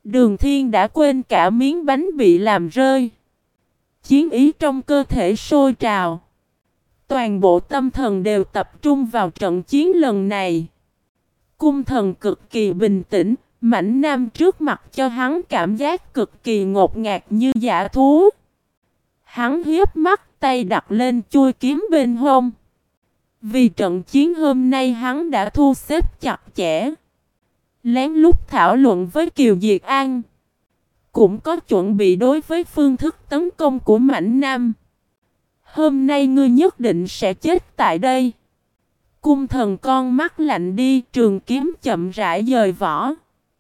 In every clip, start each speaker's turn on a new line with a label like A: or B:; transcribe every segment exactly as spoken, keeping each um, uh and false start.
A: Đường Thiên đã quên cả miếng bánh bị làm rơi. Chiến ý trong cơ thể sôi trào. Toàn bộ tâm thần đều tập trung vào trận chiến lần này. Cung thần cực kỳ bình tĩnh, Mãnh Nam trước mặt cho hắn cảm giác cực kỳ ngột ngạt như dã thú. Hắn hiếp mắt, tay đặt lên chuôi kiếm bên hông. Vì trận chiến hôm nay hắn đã thu xếp chặt chẽ. Lén lút thảo luận với Kiều Diệt An. Cũng có chuẩn bị đối với phương thức tấn công của Mãnh Nam. Hôm nay ngươi nhất định sẽ chết tại đây. Cung thần con mắt lạnh đi, trường kiếm chậm rãi dời vỏ.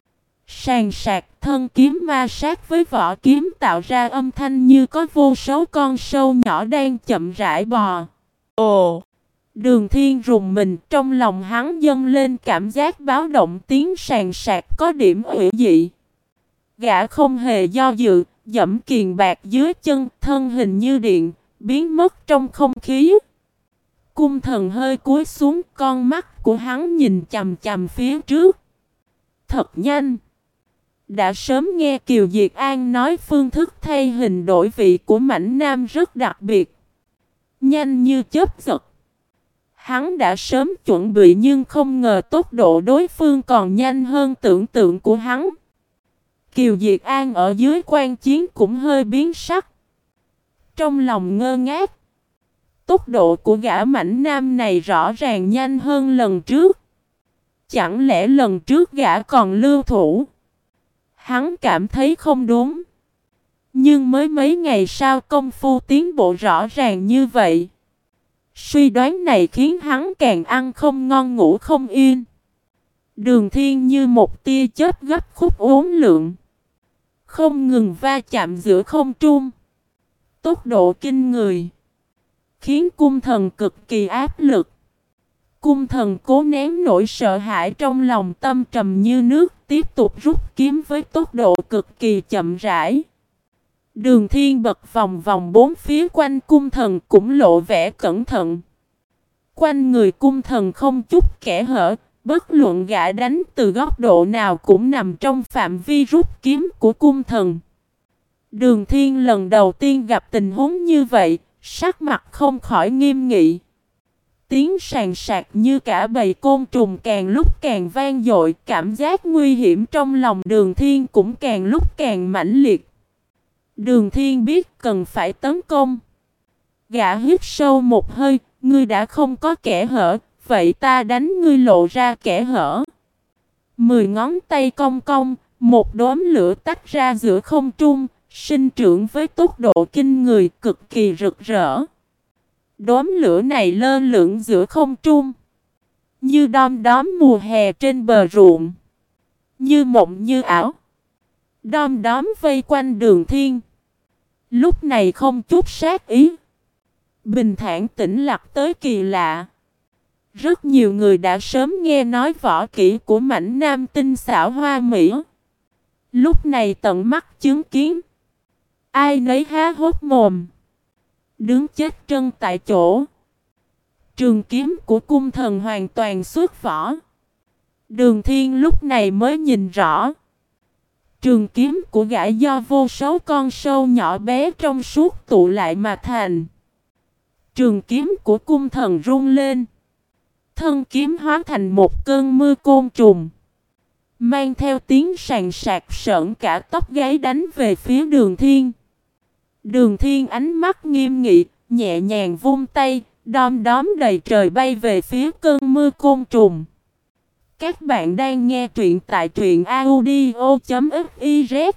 A: Sàn sạc, thân kiếm ma sát với vỏ kiếm tạo ra âm thanh như có vô số con sâu nhỏ đang chậm rãi bò. Ồ! Đường Thiên rùng mình, trong lòng hắn dâng lên cảm giác báo động, tiếng sàn sạc có điểm hủy dị. Gã không hề do dự, dẫm kiền bạc dưới chân, thân hình như điện, biến mất trong không khí. Cung thần hơi cúi xuống, con mắt của hắn nhìn chằm chằm phía trước. Thật nhanh! Đã sớm nghe Kiều Diệt An nói phương thức thay hình đổi vị của Mãnh Nam rất đặc biệt. Nhanh như chớp giật. Hắn đã sớm chuẩn bị nhưng không ngờ tốc độ đối phương còn nhanh hơn tưởng tượng của hắn. Kiều Diệt An ở dưới quan chiến cũng hơi biến sắc. Trong lòng ngơ ngác. Tốc độ của gã Mãnh Nam này rõ ràng nhanh hơn lần trước. Chẳng lẽ lần trước gã còn lưu thủ? Hắn cảm thấy không đúng. Nhưng mới mấy ngày sau công phu tiến bộ rõ ràng như vậy. Suy đoán này khiến hắn càng ăn không ngon ngủ không yên. Đường Thiên như một tia chớp gấp khúc uốn lượn. Không ngừng va chạm giữa không trung. Tốc độ kinh người. Khiến cung thần cực kỳ áp lực. Cung thần cố nén nỗi sợ hãi trong lòng, tâm trầm như nước, tiếp tục rút kiếm với tốc độ cực kỳ chậm rãi. Đường Thiên bật vòng vòng bốn phía quanh cung thần cũng lộ vẻ cẩn thận. Quanh người cung thần không chút kẽ hở, bất luận gã đánh từ góc độ nào cũng nằm trong phạm vi rút kiếm của cung thần. Đường Thiên lần đầu tiên gặp tình huống như vậy, sắc mặt không khỏi nghiêm nghị. Tiếng sàn sạc như cả bầy côn trùng càng lúc càng vang dội, cảm giác nguy hiểm trong lòng Đường Thiên cũng càng lúc càng mãnh liệt. Đường Thiên biết cần phải tấn công. Gã hít sâu một hơi, ngươi đã không có kẽ hở, vậy ta đánh ngươi lộ ra kẽ hở. Mười ngón tay cong cong, một đốm lửa tách ra giữa không trung, sinh trưởng với tốc độ kinh người, cực kỳ rực rỡ. Đốm lửa này lơ lửng giữa không trung, như đom đóm mùa hè trên bờ ruộng, như mộng như ảo. Đom đóm vây quanh Đường Thiên. Lúc này không chút sát ý, bình thản tĩnh lặng tới kỳ lạ. Rất nhiều người đã sớm nghe nói võ kỹ của Mãnh Nam tinh xảo hoa mỹ. Lúc này tận mắt chứng kiến, ai nấy há hốc mồm, đứng chết trân tại chỗ. Trường kiếm của cung thần hoàn toàn xuất vỏ. Đường Thiên lúc này mới nhìn rõ. Trường kiếm của gã do vô số con sâu nhỏ bé trong suốt tụ lại mà thành. Trường kiếm của cung thần rung lên. Thân kiếm hóa thành một cơn mưa côn trùng, mang theo tiếng sàn sạc sởn cả tóc gáy đánh về phía Đường Thiên. Đường Thiên ánh mắt nghiêm nghị, nhẹ nhàng vung tay, đom đóm đầy trời bay về phía cơn mưa côn trùng. Các bạn đang nghe truyện tại truyện audio chấm fiz.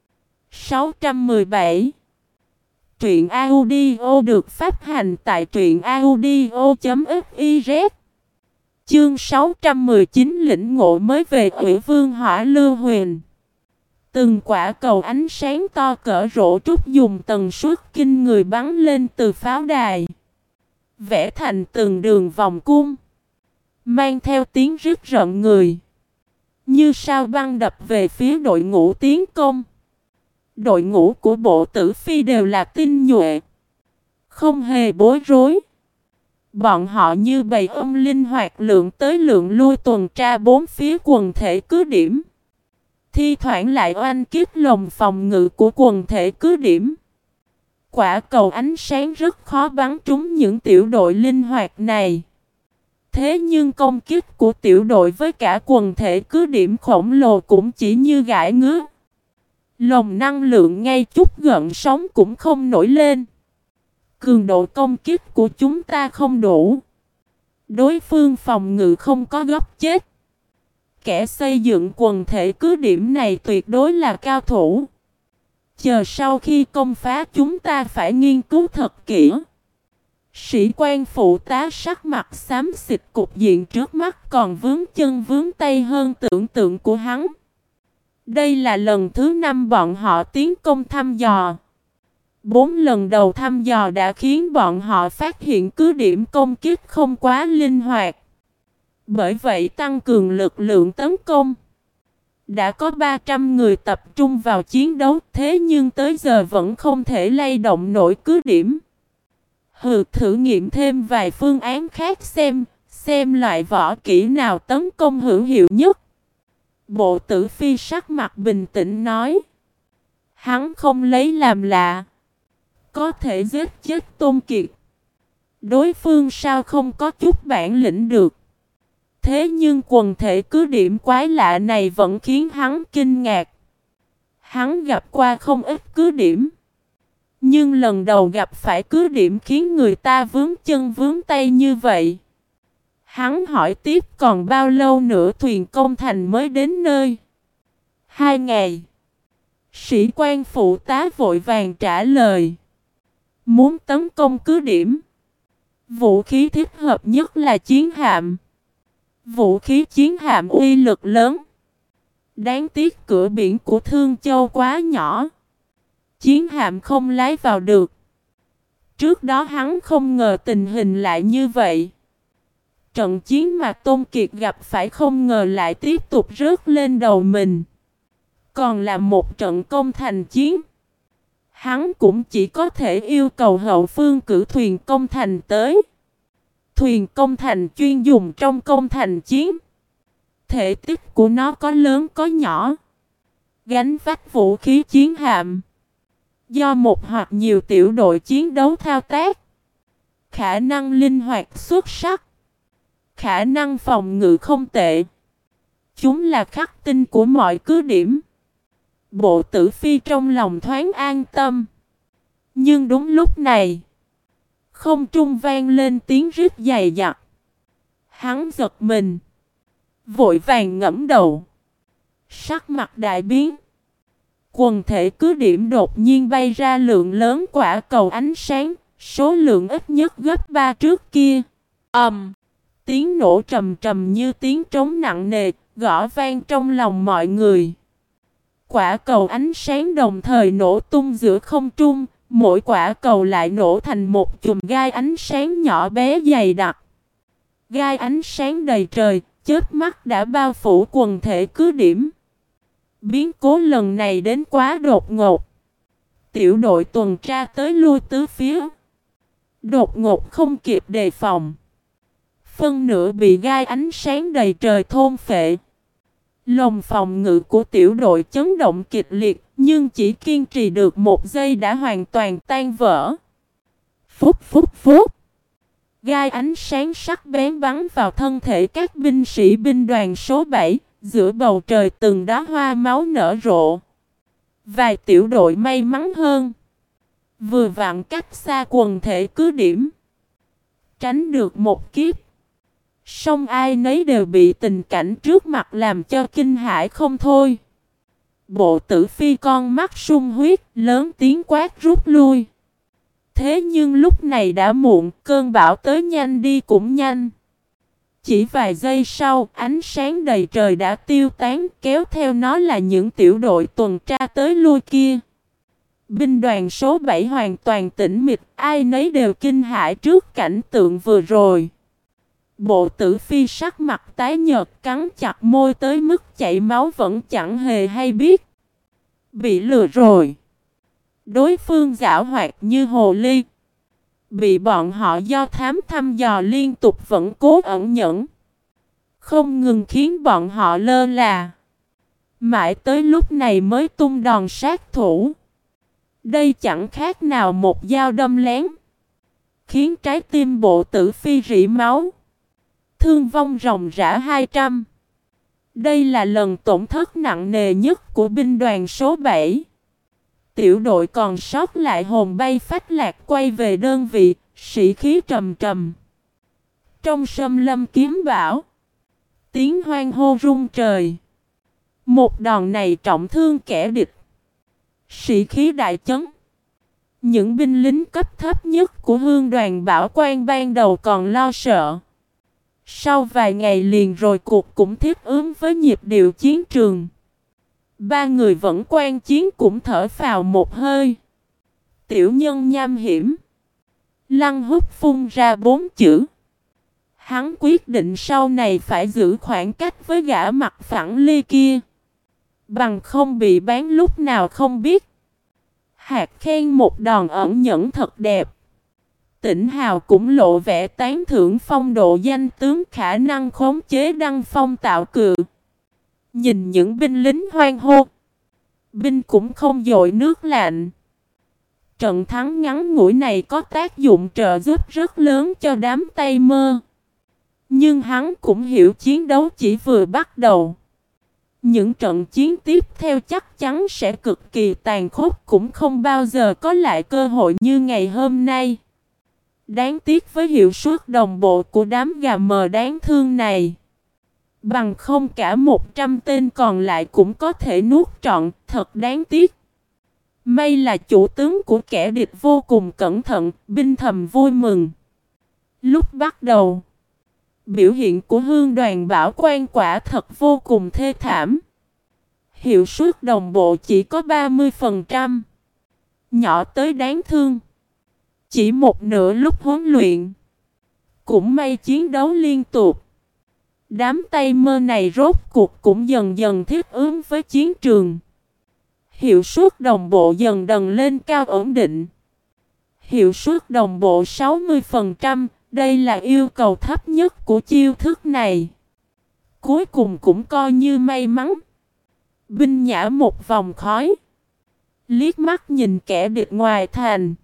A: sáu trăm mười bảy. Truyện audio được phát hành tại truyện audio chấm fiz. Chương sáu trăm mười chín lĩnh ngộ mới về Ủy Vương Hỏa Lưu Huyền. Từng quả cầu ánh sáng to cỡ rổ trúc dùng tần suất kinh người bắn lên từ pháo đài, vẽ thành từng đường vòng cung, mang theo tiếng rít rợn người, như sao băng đập về phía đội ngũ tiến công. Đội ngũ của Bộ Tử Phi đều là tinh nhuệ, không hề bối rối. Bọn họ như bầy ong linh hoạt lượng tới lượng lui tuần tra bốn phía quần thể cứ điểm. thi thoảng lại oanh kích lồng phòng ngự của quần thể cứ điểm. Quả cầu ánh sáng rất khó bắn trúng những tiểu đội linh hoạt này. Thế nhưng công kích của tiểu đội với cả quần thể cứ điểm khổng lồ cũng chỉ như gãi ngứa. Lồng năng lượng ngay chút gợn sóng cũng không nổi lên. Cường độ công kích của chúng ta không đủ. Đối phương phòng ngự không có góc chết. Kẻ xây dựng quần thể cứ điểm này tuyệt đối là cao thủ. Chờ sau khi công phá chúng ta phải nghiên cứu thật kỹ. Sĩ quan phụ tá sắc mặt xám xịt, cục diện trước mắt còn vướng chân vướng tay hơn tưởng tượng của hắn. Đây là lần thứ năm bọn họ tiến công thăm dò. Bốn lần đầu thăm dò đã khiến bọn họ phát hiện cứ điểm công kích không quá linh hoạt. Bởi vậy tăng cường lực lượng tấn công. Đã có ba trăm người tập trung vào chiến đấu, thế nhưng tới giờ vẫn không thể lay động nổi cứ điểm. Hừ, thử nghiệm thêm vài phương án khác xem, xem loại võ kỹ nào tấn công hữu hiệu nhất. Bộ Tử Phi sắc mặt bình tĩnh nói. Hắn không lấy làm lạ. Có thể giết chết Tôn Kiệt. Đối phương sao không có chút bản lĩnh được. Thế nhưng quần thể cứ điểm quái lạ này vẫn khiến hắn kinh ngạc. Hắn gặp qua không ít cứ điểm. Nhưng lần đầu gặp phải cứ điểm khiến người ta vướng chân vướng tay như vậy. Hắn hỏi tiếp còn bao lâu nữa thuyền công thành mới đến nơi. Hai ngày. Sĩ quan phụ tá vội vàng trả lời. Muốn tấn công cứ điểm. Vũ khí thích hợp nhất là chiến hạm. Vũ khí chiến hạm uy lực lớn. Đáng tiếc cửa biển của Thương Châu quá nhỏ. Chiến hạm không lái vào được. Trước đó hắn không ngờ tình hình lại như vậy. Trận chiến mà Tôn Kiệt gặp phải không ngờ lại tiếp tục rớt lên đầu mình. Còn là một trận công thành chiến. Hắn cũng chỉ có thể yêu cầu hậu phương cử thuyền công thành tới. Thuyền công thành chuyên dùng trong công thành chiến. Thể tích của nó có lớn có nhỏ. Gánh vác vũ khí chiến hạm. Do một hoặc nhiều tiểu đội chiến đấu thao tác. Khả năng linh hoạt xuất sắc. Khả năng phòng ngự không tệ. Chúng là khắc tinh của mọi cứ điểm. Bộ Tử Phi trong lòng thoáng an tâm. Nhưng đúng lúc này, không trung vang lên tiếng rít dày đặc. Hắn giật mình, vội vàng ngẫm đầu. Sắc mặt đại biến. Quần thể cứ điểm đột nhiên bay ra lượng lớn quả cầu ánh sáng, số lượng ít nhất gấp ba trước kia. Ầm! Um, tiếng nổ trầm trầm như tiếng trống nặng nề, gõ vang trong lòng mọi người. Quả cầu ánh sáng đồng thời nổ tung giữa không trung, mỗi quả cầu lại nổ thành một chùm gai ánh sáng nhỏ bé dày đặc. Gai ánh sáng đầy trời, chớp mắt đã bao phủ quần thể cứ điểm. Biến cố lần này đến quá đột ngột. Tiểu đội tuần tra tới lui tứ phía. Đột ngột không kịp đề phòng. Phân nửa bị gai ánh sáng đầy trời thôn phệ. Lồng phòng ngự của tiểu đội chấn động kịch liệt, nhưng chỉ kiên trì được một giây đã hoàn toàn tan vỡ. Phúc phúc phúc. Gai ánh sáng sắc bén bắn vào thân thể các binh sĩ binh đoàn số bảy, giữa bầu trời từng đóa hoa máu nở rộ. Vài tiểu đội may mắn hơn, vừa vặn cách xa quần thể cứ điểm, tránh được một kiếp. Song ai nấy đều bị tình cảnh trước mặt làm cho kinh hãi không thôi. Bộ Tử Phi con mắt sung huyết, lớn tiếng quát rút lui. Thế nhưng lúc này đã muộn, cơn bão tới nhanh đi cũng nhanh. Chỉ vài giây sau, ánh sáng đầy trời đã tiêu tán, kéo theo nó là những tiểu đội tuần tra tới lui kia. Binh đoàn số bảy hoàn toàn tĩnh mịch, ai nấy đều kinh hãi trước cảnh tượng vừa rồi. Bộ Tử Phi sắc mặt tái nhợt, cắn chặt môi tới mức chảy máu vẫn chẳng hề hay biết. Bị lừa rồi. Đối phương giảo hoạt như hồ ly. Bị bọn họ do thám thăm dò liên tục vẫn cố ẩn nhẫn. Không ngừng khiến bọn họ lơ là. Mãi tới lúc này mới tung đòn sát thủ. Đây chẳng khác nào một dao đâm lén, khiến trái tim bộ tử phi rỉ máu, thương vong ròng rã hai trăm. Đây là lần tổn thất nặng nề nhất của binh đoàn số bảy. Tiểu đội còn sót lại hồn bay phách lạc quay về đơn vị, sĩ khí trầm trầm. Trong sâm lâm kiếm bão, tiếng hoan hô rung trời. Một đòn này trọng thương kẻ địch, sĩ khí đại chấn. Những binh lính cấp thấp nhất của Hương đoàn Bảo Quan ban đầu còn lo sợ. Sau vài ngày liền rồi cuộc cũng thích ứng với nhịp điệu chiến trường. Ba người vẫn quan chiến cũng thở phào một hơi. Tiểu nhân nham hiểm. Lăng Húc phun ra bốn chữ. Hắn quyết định sau này phải giữ khoảng cách với gã mặt phẳng ly kia, bằng không bị bán lúc nào không biết. Hạt khen một đòn ẩn nhẫn thật đẹp. Tỉnh Hào cũng lộ vẻ tán thưởng phong độ danh tướng khả năng khống chế đăng phong tạo cự. Nhìn những binh lính hoan hô, binh cũng không dội nước lạnh. Trận thắng ngắn ngủi này có tác dụng trợ giúp rất lớn cho đám Tây Mơ. Nhưng hắn cũng hiểu chiến đấu chỉ vừa bắt đầu. Những trận chiến tiếp theo chắc chắn sẽ cực kỳ tàn khốc, cũng không bao giờ có lại cơ hội như ngày hôm nay. Đáng tiếc với hiệu suất đồng bộ của đám gà mờ đáng thương này. Bằng không cả một trăm tên còn lại cũng có thể nuốt trọn, thật đáng tiếc. May là chủ tướng của kẻ địch vô cùng cẩn thận, binh thầm vui mừng. Lúc bắt đầu, biểu hiện của Hương đoàn Bảo Quan quả thật vô cùng thê thảm. Hiệu suất đồng bộ chỉ có ba mươi phần trăm. Nhỏ tới đáng thương. Chỉ một nửa lúc huấn luyện. Cũng may chiến đấu liên tục. Đám Tây Mơ này rốt cuộc cũng dần dần thích ứng với chiến trường. Hiệu suất đồng bộ dần dần lên cao ổn định. Hiệu suất đồng bộ sáu mươi phần trăm. Đây là yêu cầu thấp nhất của chiêu thức này. Cuối cùng cũng coi như may mắn. Binh nhả một vòng khói, liếc mắt nhìn kẻ địch ngoài thành.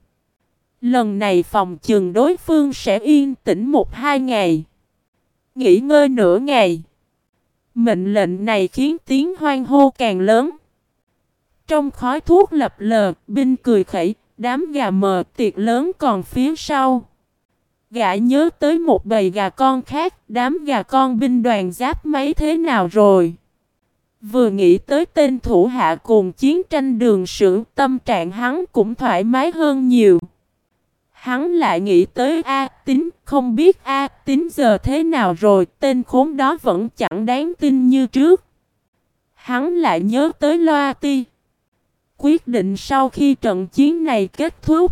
A: Lần này phòng chừng đối phương sẽ yên tĩnh một hai ngày, nghỉ ngơi nửa ngày. Mệnh lệnh này khiến tiếng hoan hô càng lớn. Trong khói thuốc lập lờ, binh cười khẩy, đám gà mờ tiệc lớn còn phía sau. Gã nhớ tới một bầy gà con khác, đám gà con binh đoàn giáp mấy thế nào rồi. Vừa nghĩ tới tên thủ hạ cùng chiến tranh đường sử, tâm trạng hắn cũng thoải mái hơn nhiều. Hắn lại nghĩ tới A Tín, không biết A Tín giờ thế nào rồi, tên khốn đó vẫn chẳng đáng tin như trước. Hắn lại nhớ tới Loa Ti. Quyết định sau khi trận chiến này kết thúc,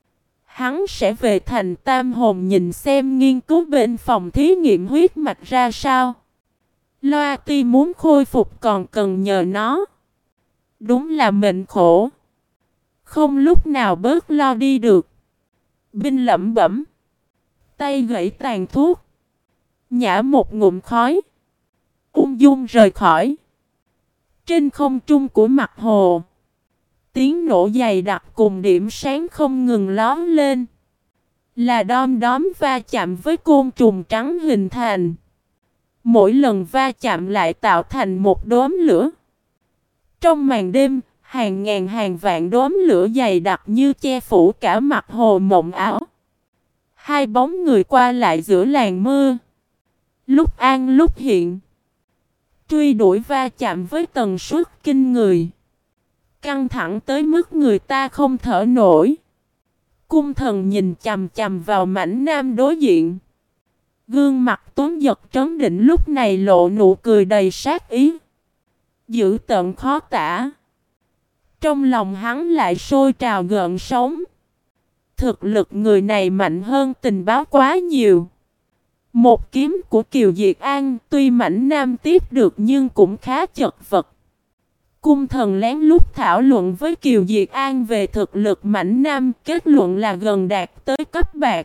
A: hắn sẽ về thành Tam Hồn nhìn xem nghiên cứu bên phòng thí nghiệm huyết mạch ra sao. Loa Ti muốn khôi phục còn cần nhờ nó. Đúng là mệnh khổ, không lúc nào bớt lo đi được. Binh lẩm bẩm, tay gãy tàn thuốc, nhả một ngụm khói, ung dung rời khỏi. Trên không trung của mặt hồ, tiếng nổ dày đặc cùng điểm sáng không ngừng lóe lên, là đom đóm va chạm với côn trùng trắng hình thành. Mỗi lần va chạm lại tạo thành một đốm lửa. Trong màn đêm, hàng ngàn hàng vạn đốm lửa dày đặc như che phủ cả mặt hồ mộng ảo. Hai bóng người qua lại giữa làn mưa, lúc an lúc hiện, truy đuổi va chạm với tần suất kinh người, căng thẳng tới mức người ta không thở nổi. Cung Thần nhìn chằm chằm vào mảnh nam đối diện. Gương mặt Tuấn Giật trấn định lúc này lộ nụ cười đầy sát ý, dữ tợn khó tả. Trong lòng hắn lại sôi trào gợn sóng. Thực lực người này mạnh hơn tình báo quá nhiều. Một kiếm của Kiều Diệt An tuy mảnh nam tiếp được nhưng cũng khá chật vật. Cung Thần lén lút thảo luận với Kiều Diệt An về thực lực mảnh nam, kết luận là gần đạt tới cấp bạc.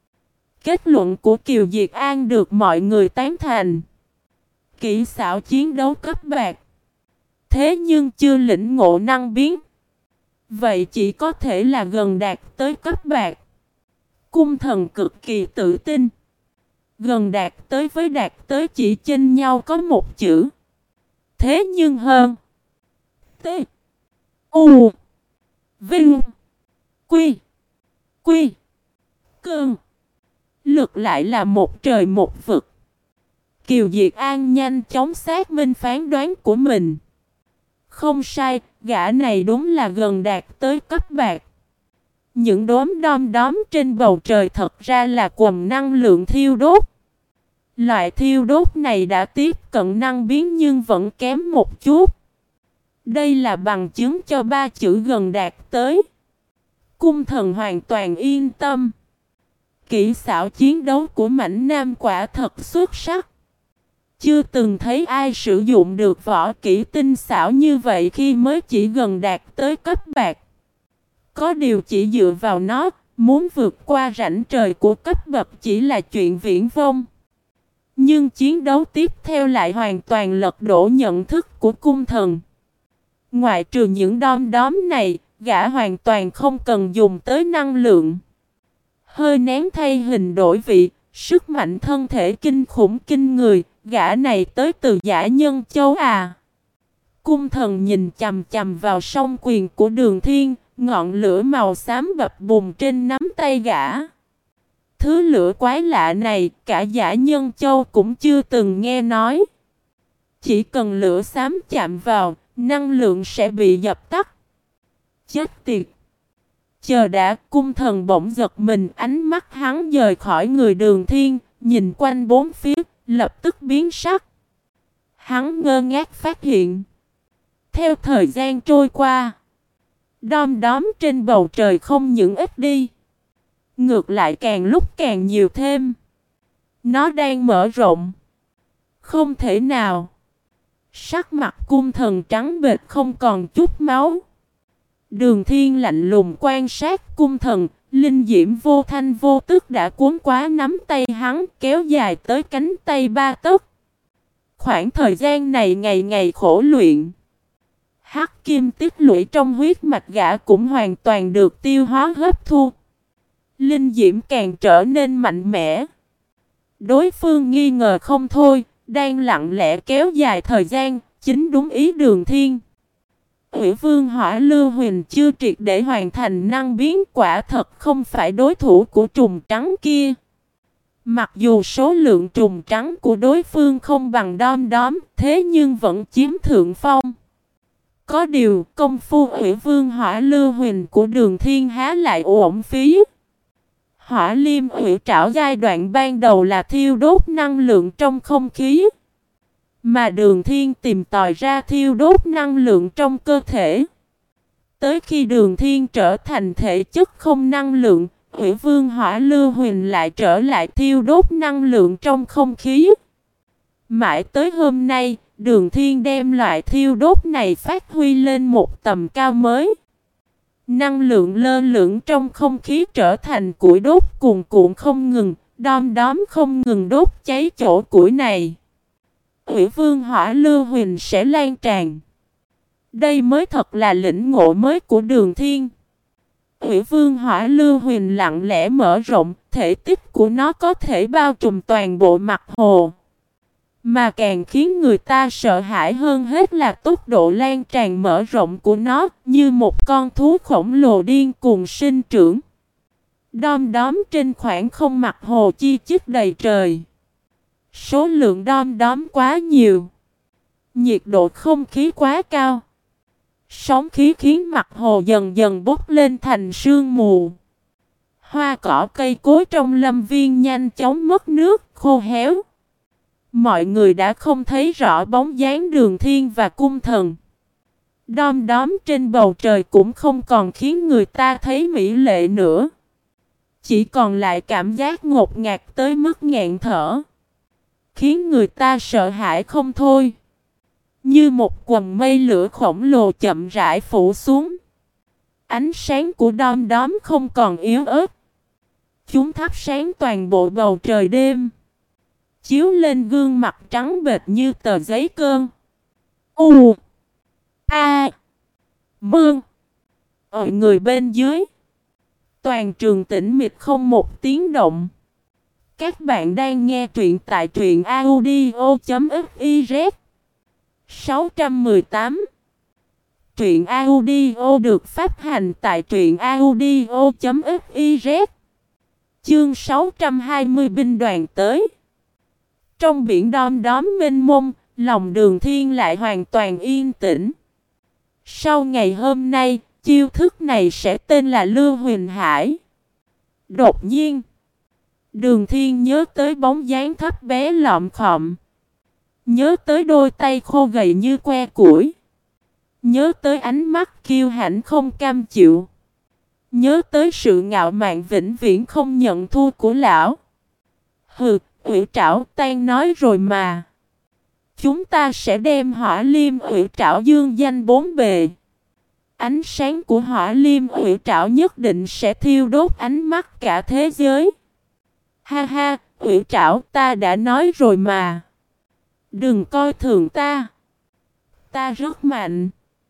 A: Kết luận của Kiều Diệt An được mọi người tán thành. Kỹ xảo chiến đấu cấp bạc, thế nhưng chưa lĩnh ngộ năng biến. Vậy chỉ có thể là gần đạt tới cấp bạc. Cung thần cực kỳ tự tin. Gần đạt tới với đạt tới chỉ chênh nhau có một chữ. Thế nhưng hơn. T. U. Vinh. Quy. Quy. Cơn. Lực lại là một trời một vực. Kiều Diệt An nhanh chóng xác minh phán đoán của mình. Không sai, gã này đúng là gần đạt tới cấp bạc. Những đốm đom đóm trên bầu trời thật ra là quầng năng lượng thiêu đốt. Loại thiêu đốt này đã tiếp cận năng biến nhưng vẫn kém một chút. Đây là bằng chứng cho ba chữ gần đạt tới. Cung thần hoàn toàn yên tâm. Kỹ xảo chiến đấu của Mãnh Nam quả thật xuất sắc. Chưa từng thấy ai sử dụng được võ kỹ tinh xảo như vậy khi mới chỉ gần đạt tới cấp bạc. Có điều chỉ dựa vào nó, muốn vượt qua rãnh trời của cấp bậc chỉ là chuyện viển vông. Nhưng chiến đấu tiếp theo lại hoàn toàn lật đổ nhận thức của cung thần. Ngoại trừ những đom đóm này, gã hoàn toàn không cần dùng tới năng lượng. Hơi nén thay hình đổi vị, sức mạnh thân thể kinh khủng kinh người, gã này tới từ Dã Nhân Châu à. Cung thần nhìn chằm chằm vào song quyền của Đường Thiên, ngọn lửa màu xám bập bùng trên nắm tay gã. Thứ lửa quái lạ này, cả Dã Nhân Châu cũng chưa từng nghe nói. Chỉ cần lửa xám chạm vào, năng lượng sẽ bị dập tắt. Chết tiệt! Chờ đã, cung thần bỗng giật mình, ánh mắt hắn dời khỏi người Đường Thiên, nhìn quanh bốn phía, lập tức biến sắc. Hắn ngơ ngác phát hiện. Theo thời gian trôi qua, đom đóm trên bầu trời không những ít đi, ngược lại càng lúc càng nhiều thêm. Nó đang mở rộng. Không thể nào. Sắc mặt cung thần trắng bệch không còn chút máu. Đường Thiên lạnh lùng quan sát cung thần, linh diễm vô thanh vô tức đã cuốn quá nắm tay hắn kéo dài tới cánh tay ba tấc. Khoảng thời gian này ngày ngày khổ luyện. Hắc kim tích lũy trong huyết mạch gã cũng hoàn toàn được tiêu hóa hấp thu. Linh diễm càng trở nên mạnh mẽ. Đối phương nghi ngờ không thôi, đang lặng lẽ kéo dài thời gian, chính đúng ý Đường Thiên. Ủy Vương Hỏa Lưu Huỳnh chưa triệt để hoàn thành năng biến, quả thật không phải đối thủ của trùng trắng kia. Mặc dù số lượng trùng trắng của đối phương không bằng đom đóm, thế nhưng vẫn chiếm thượng phong. Có điều, công phu Ủy Vương Hỏa Lưu Huỳnh của Đường Thiên há lại uổng phí. Hỏa Liêm Ủy Trảo giai đoạn ban đầu là thiêu đốt năng lượng trong không khí. Mà Đường Thiên tìm tòi ra thiêu đốt năng lượng trong cơ thể. Tới khi Đường Thiên trở thành thể chất không năng lượng, Ủy Vương Hỏa Lưu Huỳnh lại trở lại thiêu đốt năng lượng trong không khí. Mãi tới hôm nay, Đường Thiên đem loại thiêu đốt này phát huy lên một tầm cao mới. Năng lượng lơ lửng trong không khí trở thành củi đốt cuồn cuộn không ngừng, đom đóm không ngừng đốt cháy chỗ củi này. Ủy Vương Hỏa Lưu Huỳnh sẽ lan tràn. Đây mới thật là lĩnh ngộ mới của Đường Thiên. Ủy Vương Hỏa Lưu Huỳnh lặng lẽ mở rộng, thể tích của nó có thể bao trùm toàn bộ mặt hồ. Mà càng khiến người ta sợ hãi hơn hết là tốc độ lan tràn mở rộng của nó, như một con thú khổng lồ điên cuồng sinh trưởng. Đom đóm trên khoảng không mặt hồ chi chít đầy trời. Số lượng đom đóm quá nhiều. Nhiệt độ không khí quá cao. Sóng khí khiến mặt hồ dần dần bốc lên thành sương mù. Hoa cỏ cây cối trong lâm viên nhanh chóng mất nước, khô héo. Mọi người đã không thấy rõ bóng dáng Đường Thiên và cung thần. Đom đóm trên bầu trời cũng không còn khiến người ta thấy mỹ lệ nữa. Chỉ còn lại cảm giác ngột ngạt tới mức nghẹn thở. Khiến người ta sợ hãi không thôi. Như một quầng mây lửa khổng lồ chậm rãi phủ xuống. Ánh sáng của đom đóm không còn yếu ớt. Chúng thắp sáng toàn bộ bầu trời đêm. Chiếu lên gương mặt trắng bệch như tờ giấy cơn. U. A. Mương. Ở người bên dưới. Toàn trường tĩnh mịch không một tiếng động. Các bạn đang nghe truyện tại truyện audio.fiz. sáu trăm mười tám. Truyện audio được phát hành tại truyện audio.fiz. Chương sáu trăm hai mươi binh đoàn tới. Trong biển đom đóm mênh mông, lòng Đường Thiên lại hoàn toàn yên tĩnh. Sau ngày hôm nay, chiêu thức này sẽ tên là Lưu Huyền Hải. Đột nhiên, Đường Thiên nhớ tới bóng dáng thấp bé lọm khọm. Nhớ tới đôi tay khô gầy như que củi. Nhớ tới ánh mắt kiêu hãnh không cam chịu. Nhớ tới sự ngạo mạn vĩnh viễn không nhận thua của lão. Hừ, Hủy Trảo tan nói rồi mà. Chúng ta sẽ đem Hỏa Liêm Hủy Trảo dương danh bốn bề. Ánh sáng của Hỏa Liêm Hủy Trảo nhất định sẽ thiêu đốt ánh mắt cả thế giới. Ha ha, Hủy Trảo, ta đã nói rồi mà. Đừng coi thường ta. Ta rất mạnh.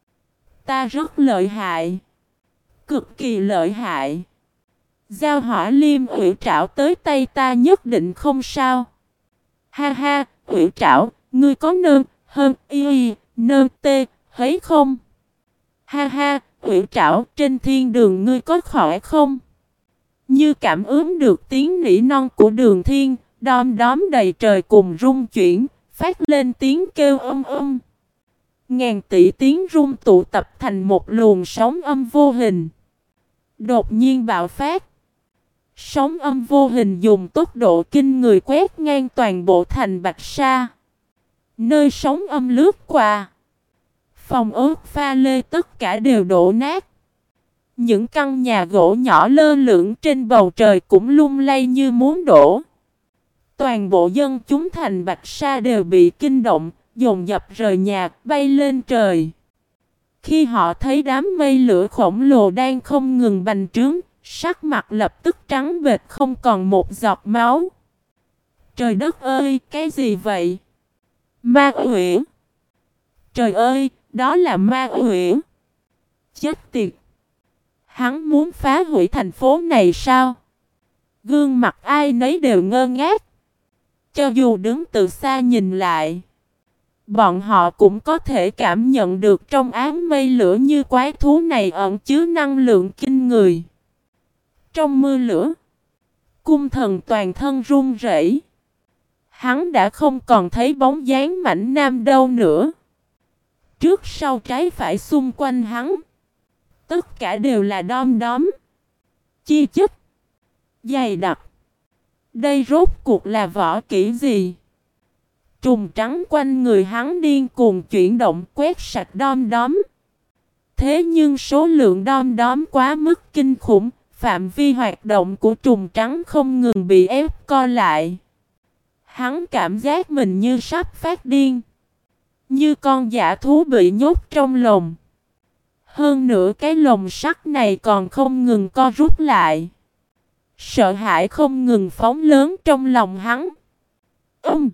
A: Ta rất lợi hại. Cực kỳ lợi hại. Giao Hỏa Liêm Hủy Trảo tới tay ta nhất định không sao. Ha ha, Hủy Trảo, ngươi có nơn, hơn, y, nơn, tê, thấy không? Ha ha, Hủy Trảo, trên thiên đường ngươi có khỏe không? Như cảm ứng được tiếng nỉ non của Đường Thiên, đom đóm đầy trời cùng rung chuyển, phát lên tiếng kêu âm âm. Ngàn tỷ tiếng rung tụ tập thành một luồng sóng âm vô hình. Đột nhiên bạo phát. Sóng âm vô hình dùng tốc độ kinh người quét ngang toàn bộ thành Bạch Sa. Nơi sóng âm lướt qua, phòng ốc pha lê tất cả đều đổ nát. Những căn nhà gỗ nhỏ lơ lửng trên bầu trời cũng lung lay như muốn đổ. Toàn bộ dân chúng thành Bạch Sa đều bị kinh động, dồn dập rời nhà, bay lên trời. Khi họ thấy đám mây lửa khổng lồ đang không ngừng bành trướng, sắc mặt lập tức trắng bệch không còn một giọt máu. Trời đất ơi, cái gì vậy? Ma huyễn. Trời ơi, đó là ma huyễn. Chết tiệt. Hắn muốn phá hủy thành phố này sao? Gương mặt ai nấy đều ngơ ngác. Cho dù đứng từ xa nhìn lại, bọn họ cũng có thể cảm nhận được trong áng mây lửa như quái thú này ẩn chứa năng lượng kinh người. Trong mưa lửa, cung thần toàn thân run rẩy. Hắn đã không còn thấy bóng dáng mảnh nam đâu nữa. Trước sau trái phải xung quanh hắn, tất cả đều là đom đóm, chi chít, dày đặc. Đây rốt cuộc là võ kỹ gì? Trùng trắng quanh người hắn điên cuồng chuyển động quét sạch đom đóm. Thế nhưng số lượng đom đóm quá mức kinh khủng, phạm vi hoạt động của trùng trắng không ngừng bị ép co lại. Hắn cảm giác mình như sắp phát điên. Như con dã thú bị nhốt trong lồng. Hơn nữa cái lồng sắt này còn không ngừng co rút lại. Sợ hãi không ngừng phóng lớn trong lòng hắn. Ừm.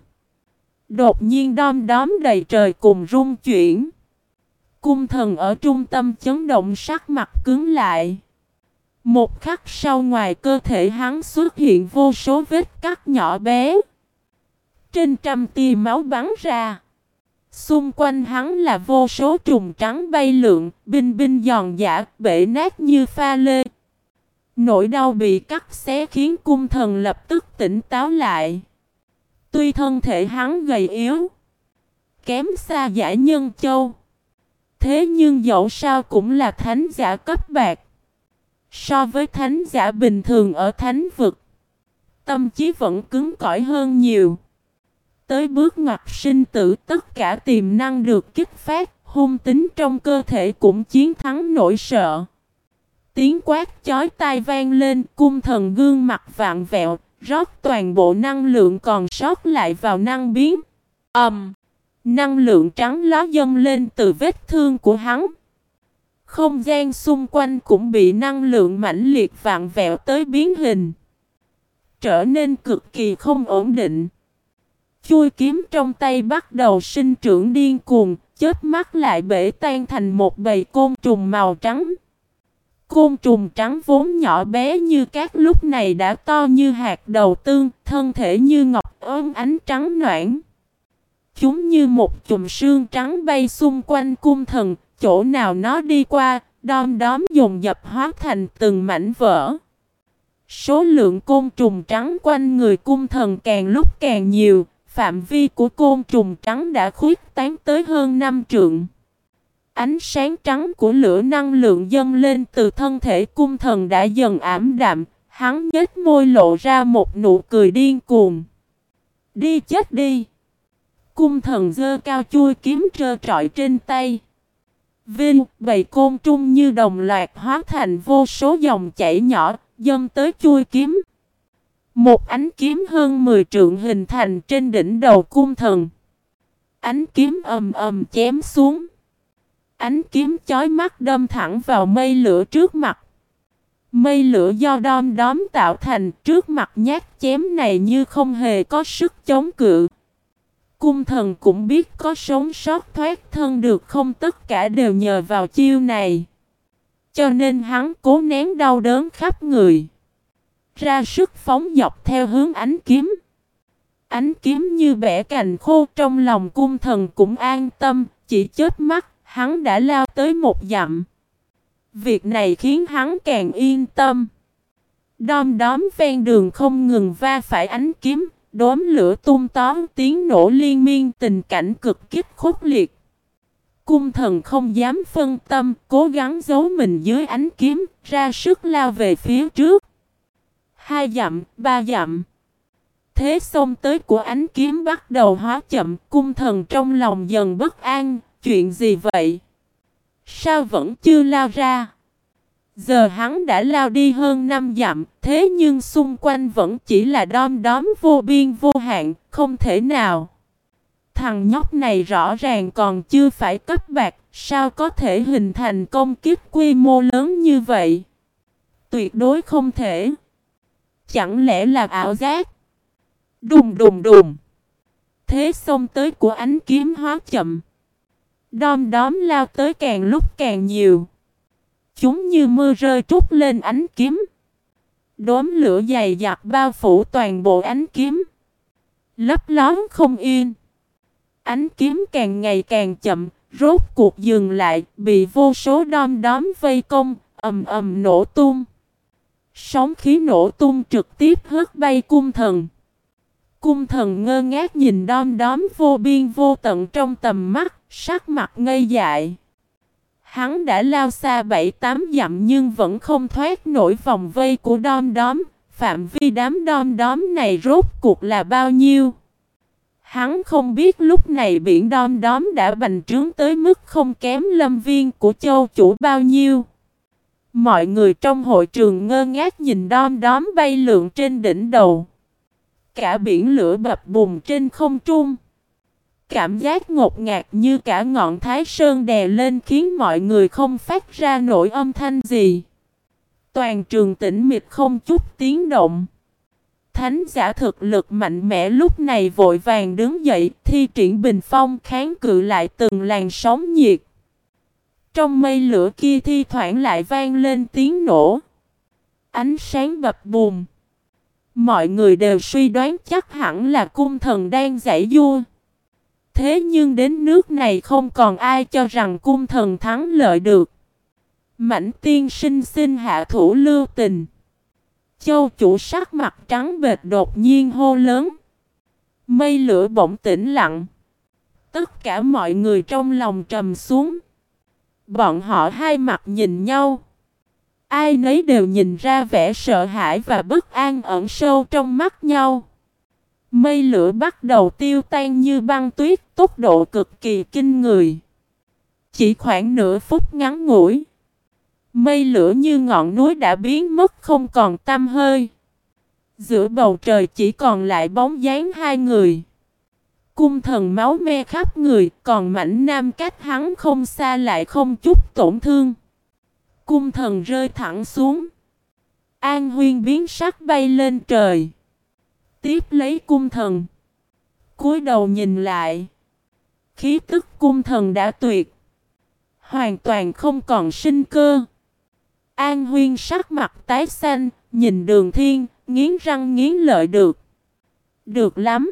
A: Đột nhiên đom đóm đầy trời cùng rung chuyển. Cung thần ở trung tâm chấn động sắc mặt cứng lại. Một khắc sau ngoài cơ thể hắn xuất hiện vô số vết cắt nhỏ bé. Trên trăm tia máu bắn ra. Xung quanh hắn là vô số trùng trắng bay lượn, binh binh giòn giã, bể nát như pha lê. Nỗi đau bị cắt xé khiến cung thần lập tức tỉnh táo lại. Tuy thân thể hắn gầy yếu, kém xa giả nhân châu, thế nhưng dẫu sao cũng là thánh giả cấp bạc. So với thánh giả bình thường ở thánh vực, tâm trí vẫn cứng cỏi hơn nhiều. Tới bước ngoặt sinh tử, tất cả tiềm năng được kích phát, hung tính trong cơ thể cũng chiến thắng nỗi sợ. Tiếng quát chói tai vang lên, cung thần gương mặt vạn vẹo, rót toàn bộ năng lượng còn sót lại vào năng biến. Ầm! Um, năng lượng trắng ló dâng lên từ vết thương của hắn. Không gian xung quanh cũng bị năng lượng mãnh liệt vạn vẹo tới biến hình, trở nên cực kỳ không ổn định. Chui kiếm trong tay bắt đầu sinh trưởng điên cuồng, chớp mắt lại bể tan thành một bầy côn trùng màu trắng. Côn trùng trắng vốn nhỏ bé như cát lúc này đã to như hạt đậu tương, thân thể như ngọc óng ánh trắng noãn. Chúng như một chùm sương trắng bay xung quanh cung thần, chỗ nào nó đi qua, đom đóm dồn dập hóa thành từng mảnh vỡ. Số lượng côn trùng trắng quanh người cung thần càng lúc càng nhiều, phạm vi của côn trùng trắng đã khuyết tán tới hơn năm trượng. Ánh sáng trắng của lửa năng lượng dâng lên từ thân thể cung thần đã dần ảm đạm, hắn nhếch môi lộ ra một nụ cười điên cuồng. Đi chết đi! Cung thần giơ cao chuôi kiếm trơ trọi trên tay. Vinh, bầy côn trùng như đồng loạt hóa thành vô số dòng chảy nhỏ, dâng tới chuôi kiếm. Một ánh kiếm hơn mười trượng hình thành trên đỉnh đầu cung thần. Ánh kiếm ầm ầm chém xuống. Ánh kiếm chói mắt đâm thẳng vào mây lửa trước mặt. Mây lửa do đom đóm tạo thành, trước mặt nhát chém này như không hề có sức chống cự. Cung thần cũng biết có sống sót thoát thân được không, tất cả đều nhờ vào chiêu này. Cho nên hắn cố nén đau đớn khắp người, ra sức phóng dọc theo hướng ánh kiếm. Ánh kiếm như bẻ cành khô, trong lòng cung thần cũng an tâm, chỉ chớp mắt, hắn đã lao tới một dặm. Việc này khiến hắn càng yên tâm. Đom đóm ven đường không ngừng va phải ánh kiếm, đốm lửa tung tóm, tiếng nổ liên miên, tình cảnh cực kích khốc liệt. Cung thần không dám phân tâm, cố gắng giấu mình dưới ánh kiếm, ra sức lao về phía trước. Hai dặm, ba dặm. Thế xông tới của ánh kiếm bắt đầu hóa chậm, cung thần trong lòng dần bất an, chuyện gì vậy? Sao vẫn chưa lao ra? Giờ hắn đã lao đi hơn năm dặm, thế nhưng xung quanh vẫn chỉ là đom đóm vô biên vô hạn, không thể nào. Thằng nhóc này rõ ràng còn chưa phải cấp bạc, sao có thể hình thành công kích quy mô lớn như vậy? Tuyệt đối không thể. Chẳng lẽ là ảo giác? Đùng đùng đùng. Thế xông tới của ánh kiếm hóa chậm. Đom đóm lao tới càng lúc càng nhiều. Chúng như mưa rơi trút lên ánh kiếm. Đốm lửa dày đặc bao phủ toàn bộ ánh kiếm. Lấp lóm không yên. Ánh kiếm càng ngày càng chậm, rốt cuộc dừng lại, bị vô số đom đóm vây công, ầm ầm nổ tung. Sóng khí nổ tung trực tiếp hất bay cung thần. Cung thần ngơ ngác nhìn đom đóm vô biên vô tận trong tầm mắt, sắc mặt ngây dại. Hắn đã lao xa bảy tám dặm nhưng vẫn không thoát nổi vòng vây của đom đóm. Phạm vi đám đom đóm này rốt cuộc là bao nhiêu? Hắn không biết lúc này biển đom đóm đã bành trướng tới mức không kém lâm viên của châu chủ bao nhiêu. Mọi người trong hội trường ngơ ngác nhìn đom đóm bay lượn trên đỉnh đầu. Cả biển lửa bập bùng trên không trung. Cảm giác ngột ngạt như cả ngọn Thái Sơn đè lên khiến mọi người không phát ra nổi âm thanh gì. Toàn trường tĩnh mịch không chút tiếng động. Thánh giả thực lực mạnh mẽ lúc này vội vàng đứng dậy, thi triển bình phong kháng cự lại từng làn sóng nhiệt. Trong mây lửa kia thi thoảng lại vang lên tiếng nổ. Ánh sáng bập bùng. Mọi người đều suy đoán chắc hẳn là cung thần đang giãy giụa. Thế nhưng đến nước này không còn ai cho rằng cung thần thắng lợi được. Mãnh tiên sinh xin hạ thủ lưu tình. Châu chủ sắc mặt trắng bệch đột nhiên hô lớn. Mây lửa bỗng tĩnh lặng. Tất cả mọi người trong lòng trầm xuống. Bọn họ hai mặt nhìn nhau. Ai nấy đều nhìn ra vẻ sợ hãi và bất an ẩn sâu trong mắt nhau. Mây lửa bắt đầu tiêu tan như băng tuyết, tốc độ cực kỳ kinh người. Chỉ khoảng nửa phút ngắn ngủi, mây lửa như ngọn núi đã biến mất không còn tăm hơi. Giữa bầu trời chỉ còn lại bóng dáng hai người. Cung thần máu me khắp người, còn mảnh nam cách hắn không xa lại không chút tổn thương. Cung thần rơi thẳng xuống. An Huyên biến sắc bay lên trời. Tiếp lấy cung thần, cúi đầu nhìn lại. khí tức cung thần đã tuyệt, hoàn toàn không còn sinh cơ. An Huyên sắc mặt tái xanh, nhìn Đường Thiên, nghiến răng nghiến lợi được. Được lắm.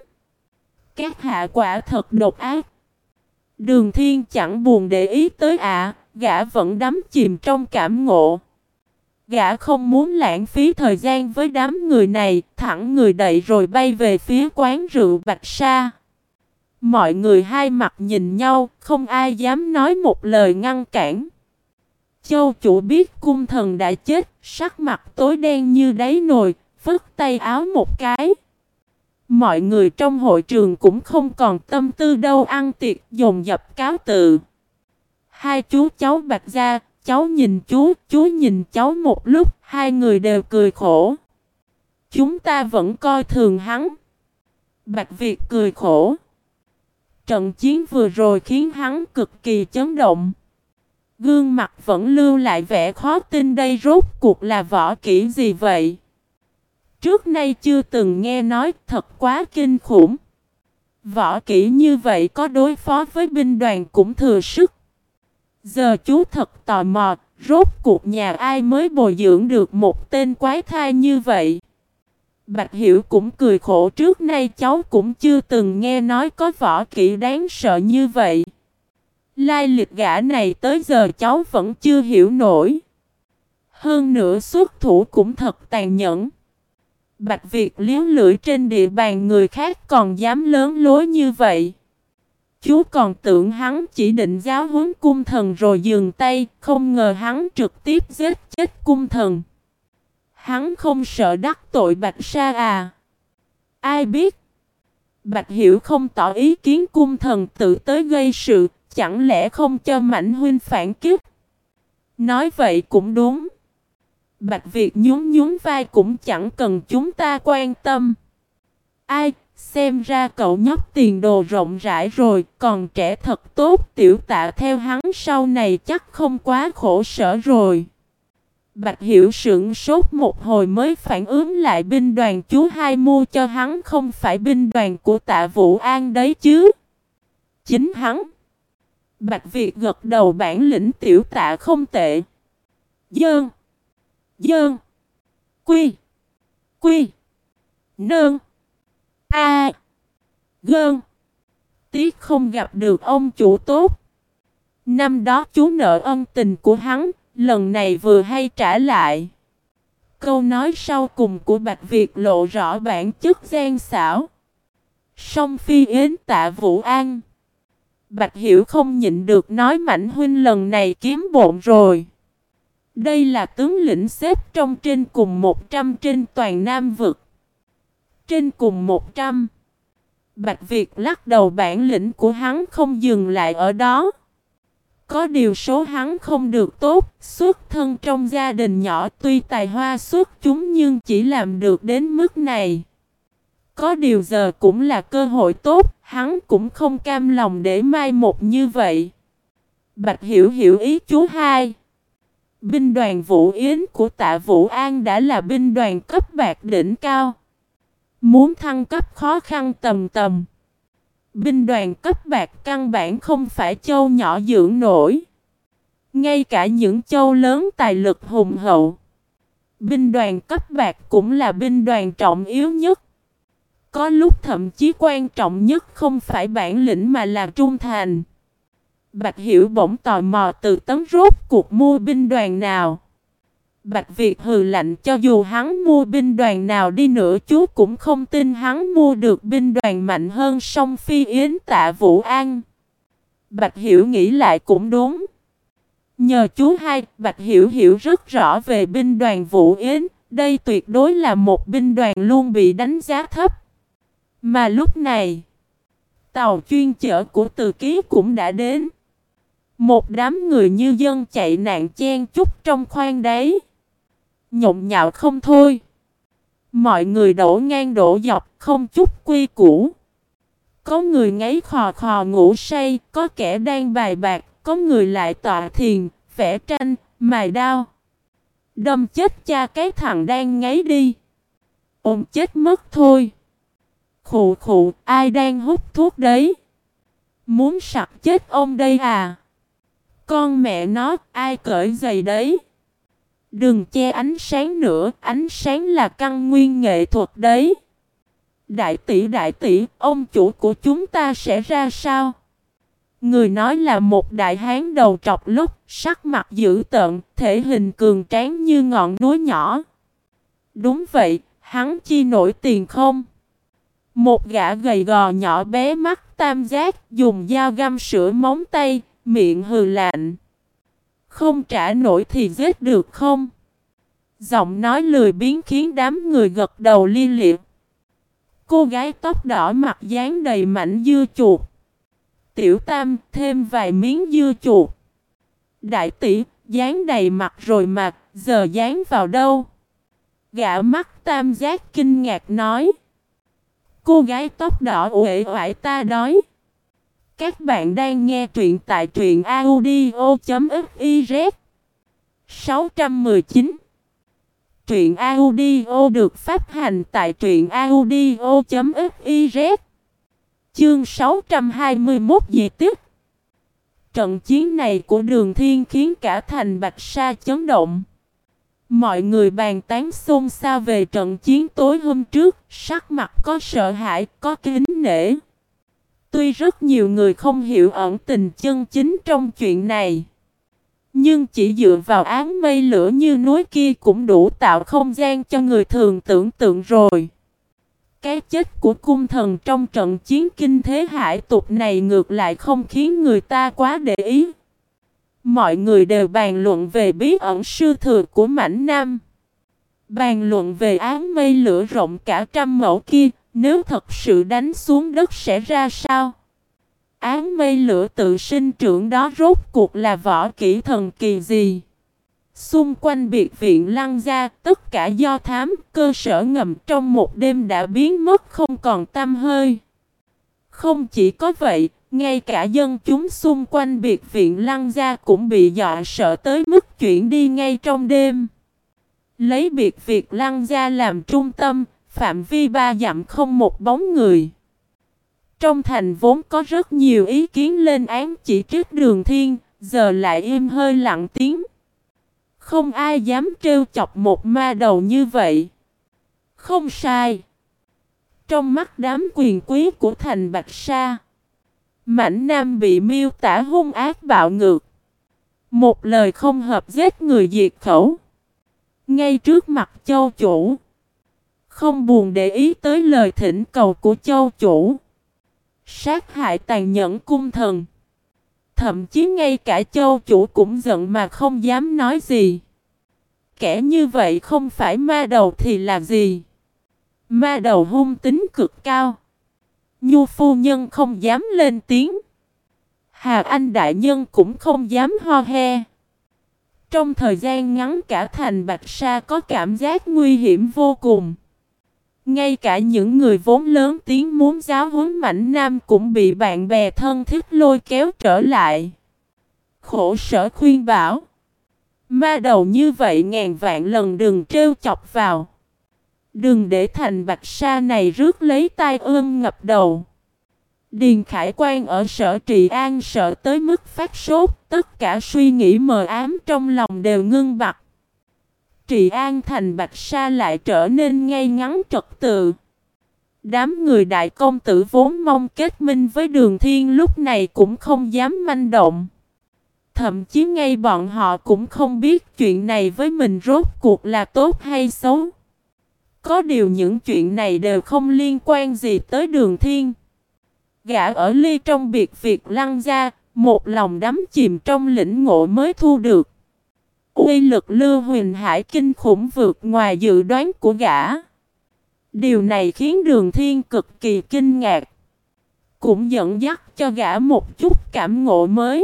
A: Các hạ quả thật độc ác. Đường Thiên chẳng buồn để ý tới ạ, gã vẫn đắm chìm trong cảm ngộ. Gã không muốn lãng phí thời gian với đám người này, thẳng người đậy rồi bay về phía quán rượu Bạch Sa. Mọi người hai mặt nhìn nhau, không ai dám nói một lời ngăn cản. Châu chủ biết cung thần đã chết, sắc mặt tối đen như đáy nồi, phất tay áo một cái. Mọi người trong hội trường cũng không còn tâm tư đâu ăn tiệc, dồn dập cáo từ. Hai chú cháu Bạch Gia, cháu nhìn chú, chú nhìn cháu một lúc, hai người đều cười khổ. Chúng ta vẫn coi thường hắn. Bạch Việt cười khổ. Trận chiến vừa rồi khiến hắn cực kỳ chấn động. Gương mặt vẫn lưu lại vẻ khó tin, đây rốt cuộc là võ kỹ gì vậy? Trước nay chưa từng nghe nói, thật quá kinh khủng. Võ kỹ như vậy có đối phó với binh đoàn cũng thừa sức. Giờ chú thật tò mò, rốt cuộc nhà ai mới bồi dưỡng được một tên quái thai như vậy? Bạch Hiểu cũng cười khổ, trước nay cháu cũng chưa từng nghe nói có võ kỹ đáng sợ như vậy. Lai lịch gã này tới giờ cháu vẫn chưa hiểu nổi. Hơn nữa xuất thủ cũng thật tàn nhẫn. Bạch Việt liếu lưỡi, trên địa bàn người khác còn dám lớn lối như vậy. Chú còn tưởng hắn chỉ định giáo huấn cung thần rồi dừng tay, không ngờ hắn trực tiếp giết chết cung thần. Hắn không sợ đắc tội Bạch Sa à? Ai biết? Bạch Hiểu không tỏ ý kiến, cung thần tự tới gây sự, chẳng lẽ không cho Mạnh huynh phản kích? Nói vậy cũng đúng. Bạch Việt nhún nhún vai, cũng chẳng cần chúng ta quan tâm. Ai, xem ra cậu nhóc tiền đồ rộng rãi rồi, còn trẻ thật tốt, Tiểu Tạ theo hắn sau này chắc không quá khổ sở rồi. Bạch Hiểu sững sốt một hồi mới phản ứng lại, binh đoàn chú hai mua cho hắn không phải binh đoàn của Tạ Vũ An đấy chứ? Chính hắn. Bạch Việt gật đầu, bản lĩnh Tiểu Tạ không tệ. Dơn. Dơn. Quy. Quy. Nơn. A. Gơn. Tiếc không gặp được ông chủ tốt. Năm đó chú nợ ân tình của hắn, lần này vừa hay trả lại. Câu nói sau cùng của Bạch Việt lộ rõ bản chất gian xảo. Song Phi Yến Tạ Vũ An. Bạch Hiểu không nhịn được nói, Mạnh huynh lần này kiếm bộn rồi. Đây là tướng lĩnh xếp trong trên cùng một trăm trên toàn Nam vực. Trên cùng một trăm. Bạch Việt lắc đầu, bản lĩnh của hắn không dừng lại ở đó. Có điều số hắn không được tốt, xuất thân trong gia đình nhỏ, tuy tài hoa xuất chúng nhưng chỉ làm được đến mức này. Có điều giờ cũng là cơ hội tốt, hắn cũng không cam lòng để mai một như vậy. Bạch Hiểu hiểu ý chú hai. Binh đoàn Vũ Yến của Tạ Vũ An đã là binh đoàn cấp bạc đỉnh cao. Muốn thăng cấp khó khăn tầm tầm. Binh đoàn cấp bạc căn bản không phải châu nhỏ dưỡng nổi. Ngay cả những châu lớn tài lực hùng hậu, binh đoàn cấp bạc cũng là binh đoàn trọng yếu nhất. Có lúc thậm chí quan trọng nhất không phải bản lĩnh mà là trung thành. Bạch Hiểu bỗng tò mò, Từ Tấn rốt cuộc mua binh đoàn nào? Bạch Việt hừ lạnh, cho dù hắn mua binh đoàn nào đi nữa chú cũng không tin hắn mua được binh đoàn mạnh hơn Song Phi Yến Tạ Vũ An. Bạch Hiểu nghĩ lại cũng đúng. Nhờ chú hai, Bạch Hiểu hiểu rất rõ về binh đoàn Vũ Yến, đây tuyệt đối là một binh đoàn luôn bị đánh giá thấp. Mà lúc này, tàu chuyên chở của Từ Ký cũng đã đến. Một đám người như dân chạy nạn chen chúc trong khoang đáy, nhộn nhạo không thôi. Mọi người đổ ngang đổ dọc, không chút quy củ. Có người ngáy khò khò ngủ say, có kẻ đang bài bạc, có người lại tọa thiền, vẽ tranh, mài đao. Đâm chết cha cái thằng đang ngáy đi. Ôm chết mất thôi. Khụ khụ, ai đang hút thuốc đấy? Muốn sặc chết ông đây à? Con mẹ nó, ai cởi giày đấy? Đừng che ánh sáng nữa, ánh sáng là căn nguyên nghệ thuật đấy. Đại tỷ đại tỷ, ông chủ của chúng ta sẽ ra sao? Người nói là một đại hán đầu trọc lúc, sắc mặt dữ tợn, thể hình cường tráng như ngọn núi nhỏ. Đúng vậy, hắn chi nổi tiền không? Một gã gầy gò nhỏ bé mắt tam giác, dùng dao găm sữa móng tay, miệng hừ lạnh. Không trả nổi thì giết được không? Giọng nói lười biếng khiến đám người gật đầu li liệt. Cô gái tóc đỏ mặt dán đầy mảnh dưa chuột. Tiểu Tam thêm vài miếng dưa chuột. Đại tỷ, dán đầy mặt rồi mà, giờ dán vào đâu? Gã mắt tam giác kinh ngạc nói. Cô gái tóc đỏ uể oải ta đói. Các bạn đang nghe truyện tại truyện audio chấm fiz. sáu trăm mười chín. Truyện audio được phát hành tại truyện audio chấm fiz. Chương sáu trăm hai mươi mốt dị tiếp. Trận chiến này của Đường Thiên khiến cả thành Bạch Sa chấn động. Mọi người bàn tán xôn xao về trận chiến tối hôm trước, sắc mặt có sợ hãi, có kính nể. Tuy rất nhiều người không hiểu ẩn tình chân chính trong chuyện này, nhưng chỉ dựa vào áng mây lửa như núi kia cũng đủ tạo không gian cho người thường tưởng tượng rồi. Cái chết của cung thần trong trận chiến kinh thế hải tục này ngược lại không khiến người ta quá để ý. Mọi người đều bàn luận về bí ẩn sư thừa của Mãnh Nam. Bàn luận về áng mây lửa rộng cả trăm mẫu kia, nếu thật sự đánh xuống đất sẽ ra sao? Áng mây lửa tự sinh trưởng đó rốt cuộc là võ kỹ thần kỳ gì? Xung quanh biệt viện Lăng Gia, tất cả do thám, cơ sở ngầm trong một đêm đã biến mất không còn tăm hơi. Không chỉ có vậy, ngay cả dân chúng xung quanh biệt viện Lăng Gia cũng bị dọa sợ tới mức chuyển đi ngay trong đêm. Lấy biệt viện Lăng Gia làm trung tâm, phạm vi ba dặm không một bóng người. Trong thành vốn có rất nhiều ý kiến lên án chỉ trích Đường Thiên, giờ lại im hơi lặng tiếng. Không ai dám trêu chọc một ma đầu như vậy. Không sai. Trong mắt đám quyền quý của thành Bạch Sa, Mãnh Nam bị miêu tả hung ác bạo ngược. Một lời không hợp giết người diệt khẩu. Ngay trước mặt châu chủ. Không buồn để ý tới lời thỉnh cầu của châu chủ. Sát hại tàn nhẫn cung thần. Thậm chí ngay cả châu chủ cũng giận mà không dám nói gì. Kẻ như vậy không phải ma đầu thì là gì? Ma đầu hung tính cực cao. Nhu phu nhân không dám lên tiếng. Hà Anh đại nhân cũng không dám ho he. Trong thời gian ngắn cả thành Bạch Sa có cảm giác nguy hiểm vô cùng. Ngay cả những người vốn lớn tiếng muốn giáo huấn Mãnh Nam cũng bị bạn bè thân thiết lôi kéo trở lại. Khổ sở khuyên bảo. Ma đầu như vậy ngàn vạn lần đừng trêu chọc vào. Đừng để thành Bạch Sa này rước lấy tai ương ngập đầu. Điền Khải Quan ở Sở Trị An sợ tới mức phát sốt, tất cả suy nghĩ mờ ám trong lòng đều ngưng bặt. Trị An thành Bạch Sa lại trở nên ngay ngắn trật tự. Đám người đại công tử vốn mong kết minh với Đường Thiên lúc này cũng không dám manh động. Thậm chí ngay bọn họ cũng không biết chuyện này với mình rốt cuộc là tốt hay xấu. Có điều những chuyện này đều không liên quan gì tới Đường Thiên. Gã ở ly trong biệt việc Lăng Gia, một lòng đắm chìm trong lĩnh ngộ mới thu được. Uy lực Lưu Huyền Hải kinh khủng vượt ngoài dự đoán của gã. Điều này khiến Đường Thiên cực kỳ kinh ngạc. Cũng dẫn dắt cho gã một chút cảm ngộ mới.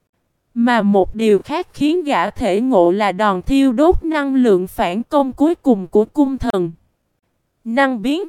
A: Mà một điều khác khiến gã thể ngộ là đòn thiêu đốt năng lượng phản công cuối cùng của cung thần. Năng biến.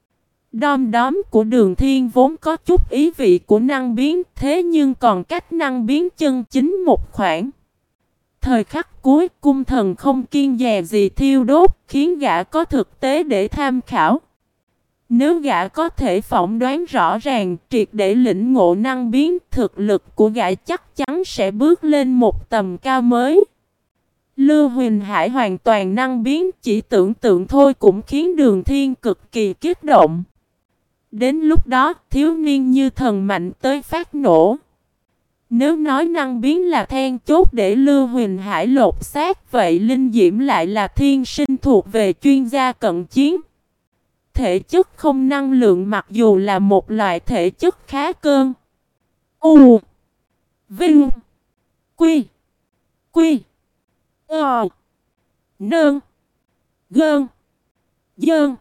A: Đom đóm của Đường Thiên vốn có chút ý vị của năng biến, thế nhưng còn cách năng biến chân chính một khoảng. Thời khắc cuối cung thần không kiêng dè gì thiêu đốt, khiến gã có thực tế để tham khảo. Nếu gã có thể phỏng đoán rõ ràng, triệt để lĩnh ngộ năng biến, thực lực của gã chắc chắn sẽ bước lên một tầm cao mới. Lưu Huỳnh Hải hoàn toàn năng biến, chỉ tưởng tượng thôi cũng khiến Đường Thiên cực kỳ kích động. Đến lúc đó, thiếu niên như thần mạnh tới phát nổ. Nếu nói năng biến là then chốt để Lưu Huỳnh Hải lột xác, vậy Linh Diễm lại là thiên sinh thuộc về chuyên gia cận chiến. Thể chất không năng lượng mặc dù là một loại thể chất khá cơn. U Vinh Quy Quy Ờ Nơn Gơn Dơn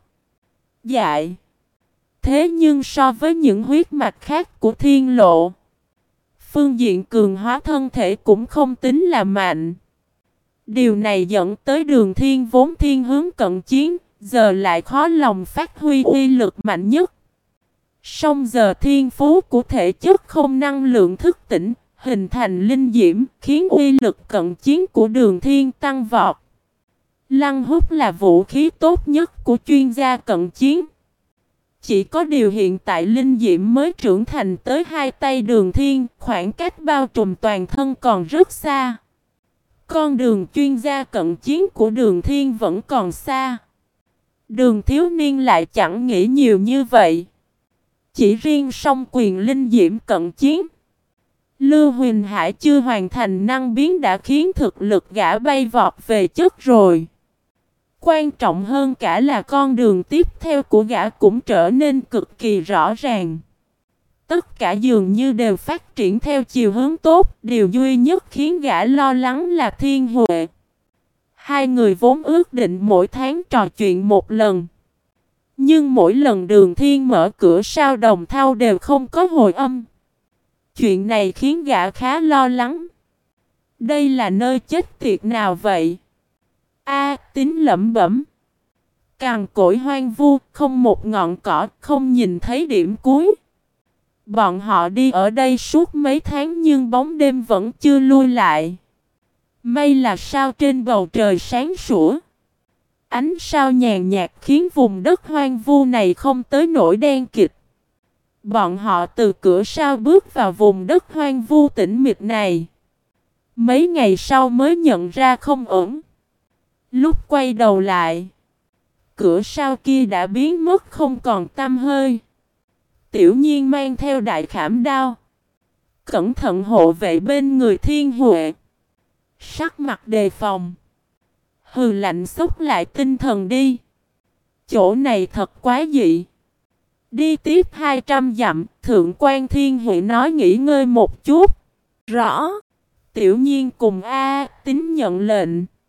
A: Dại. Thế nhưng so với những huyết mạch khác của thiên lộ, phương diện cường hóa thân thể cũng không tính là mạnh. Điều này dẫn tới Đường Thiên vốn thiên hướng cận chiến, giờ lại khó lòng phát huy uy lực mạnh nhất. Song giờ thiên phú của thể chất không năng lượng thức tỉnh, hình thành linh diễm, khiến uy lực cận chiến của Đường Thiên tăng vọt. Lăng hút là vũ khí tốt nhất của chuyên gia cận chiến. Chỉ có điều hiện tại linh diễm mới trưởng thành tới hai tay Đường Thiên, khoảng cách bao trùm toàn thân còn rất xa. Con đường chuyên gia cận chiến của Đường Thiên vẫn còn xa. Đường thiếu niên lại chẳng nghĩ nhiều như vậy. Chỉ riêng song quyền linh diễm cận chiến, Lưu Huỳnh Hải chưa hoàn thành năng biến đã khiến thực lực gã bay vọt về chất rồi. Quan trọng hơn cả là con đường tiếp theo của gã cũng trở nên cực kỳ rõ ràng. Tất cả dường như đều phát triển theo chiều hướng tốt, điều duy nhất khiến gã lo lắng là Thiên Huệ. Hai người vốn ước định mỗi tháng trò chuyện một lần. Nhưng mỗi lần Đường Thiên mở cửa sao đồng thau đều không có hồi âm. Chuyện này khiến gã khá lo lắng. Đây là nơi chết tiệt nào vậy? A Tín lẩm bẩm. Cằn cỗi hoang vu, không một ngọn cỏ, không nhìn thấy điểm cuối. Bọn họ đi ở đây suốt mấy tháng nhưng bóng đêm vẫn chưa lui lại. Mây là sao trên bầu trời sáng sủa. Ánh sao nhàn nhạt khiến vùng đất hoang vu này không tới nỗi đen kịt. Bọn họ từ cửa sau bước vào vùng đất hoang vu tĩnh mịch này. Mấy ngày sau mới nhận ra không ổn. Lúc quay đầu lại, cửa sau kia đã biến mất không còn tăm hơi. Tiểu Nhiên mang theo đại khảm đao, cẩn thận hộ vệ bên người Thiên Huệ. Sắc mặt đề phòng. Hừ lạnh xúc lại tinh thần đi. Chỗ này thật quá dị. Đi tiếp hai trăm dặm, Thượng quan Thiên Huệ nói nghỉ ngơi một chút. Rõ. Tiểu Nhiên cùng A Tín nhận lệnh.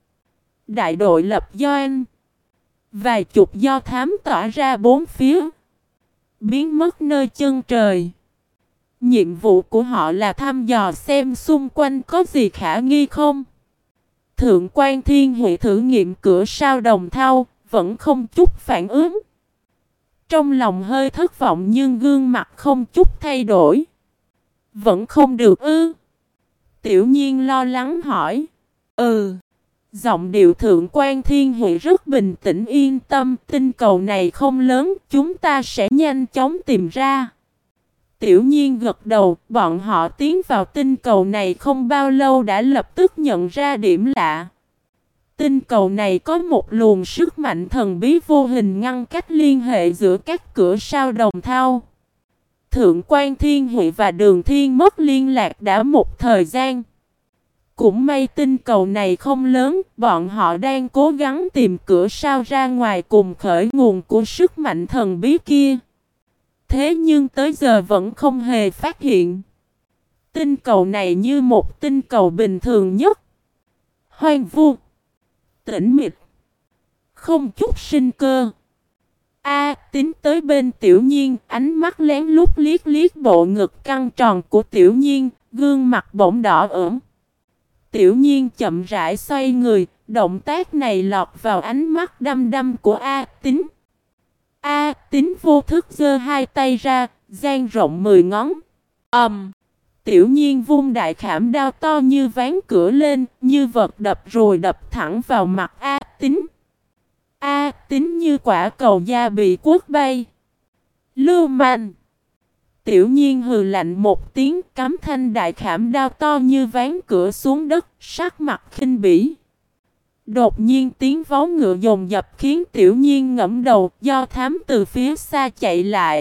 A: Đại đội lập doanh. Vài chục do thám tỏa ra bốn phía, biến mất nơi chân trời. Nhiệm vụ của họ là thăm dò xem xung quanh có gì khả nghi không. Thượng quan Thiên Huệ thử nghiệm cửa sau đồng thau, vẫn không chút phản ứng. Trong lòng hơi thất vọng nhưng gương mặt không chút thay đổi. Vẫn không được ư? Tiểu Nhiên lo lắng hỏi. Ừ. Giọng điệu Thượng quan Thiên Huệ rất bình tĩnh yên tâm, tinh cầu này không lớn, chúng ta sẽ nhanh chóng tìm ra. Tiểu Nhiên gật đầu, bọn họ tiến vào tinh cầu này không bao lâu đã lập tức nhận ra điểm lạ. Tinh cầu này có một luồng sức mạnh thần bí vô hình ngăn cách liên hệ giữa các cửa sao đồng thau. Thượng quan Thiên Huệ và Đường Thiên mất liên lạc đã một thời gian. Cũng may tinh cầu này không lớn, bọn họ đang cố gắng tìm cửa sao ra ngoài cùng khởi nguồn của sức mạnh thần bí kia. Thế nhưng tới giờ vẫn không hề phát hiện. Tinh cầu này như một tinh cầu bình thường nhất. Hoang vu, tĩnh mịch, không chút sinh cơ. A Tín tới bên Tiểu Nhiên, ánh mắt lén lút liếc liếc bộ ngực căng tròn của Tiểu Nhiên, gương mặt bỗng đỏ ửng. Tiểu Nhiên chậm rãi xoay người, động tác này lọt vào ánh mắt đăm đăm của A Tín. A Tín vô thức giơ hai tay ra, dang rộng mười ngón. Ầm. Um, Tiểu Nhiên vung đại khảm đao to như ván cửa lên, như vật đập rồi đập thẳng vào mặt A Tín. A Tín như quả cầu da bị quất bay. Lưu manh! Tiểu Nhiên hừ lạnh một tiếng, cắm thanh đại khảm đao to như ván cửa xuống đất, sắc mặt khinh bỉ. Đột nhiên tiếng vó ngựa dồn dập khiến Tiểu Nhiên ngẫm đầu, do thám từ phía xa chạy lại.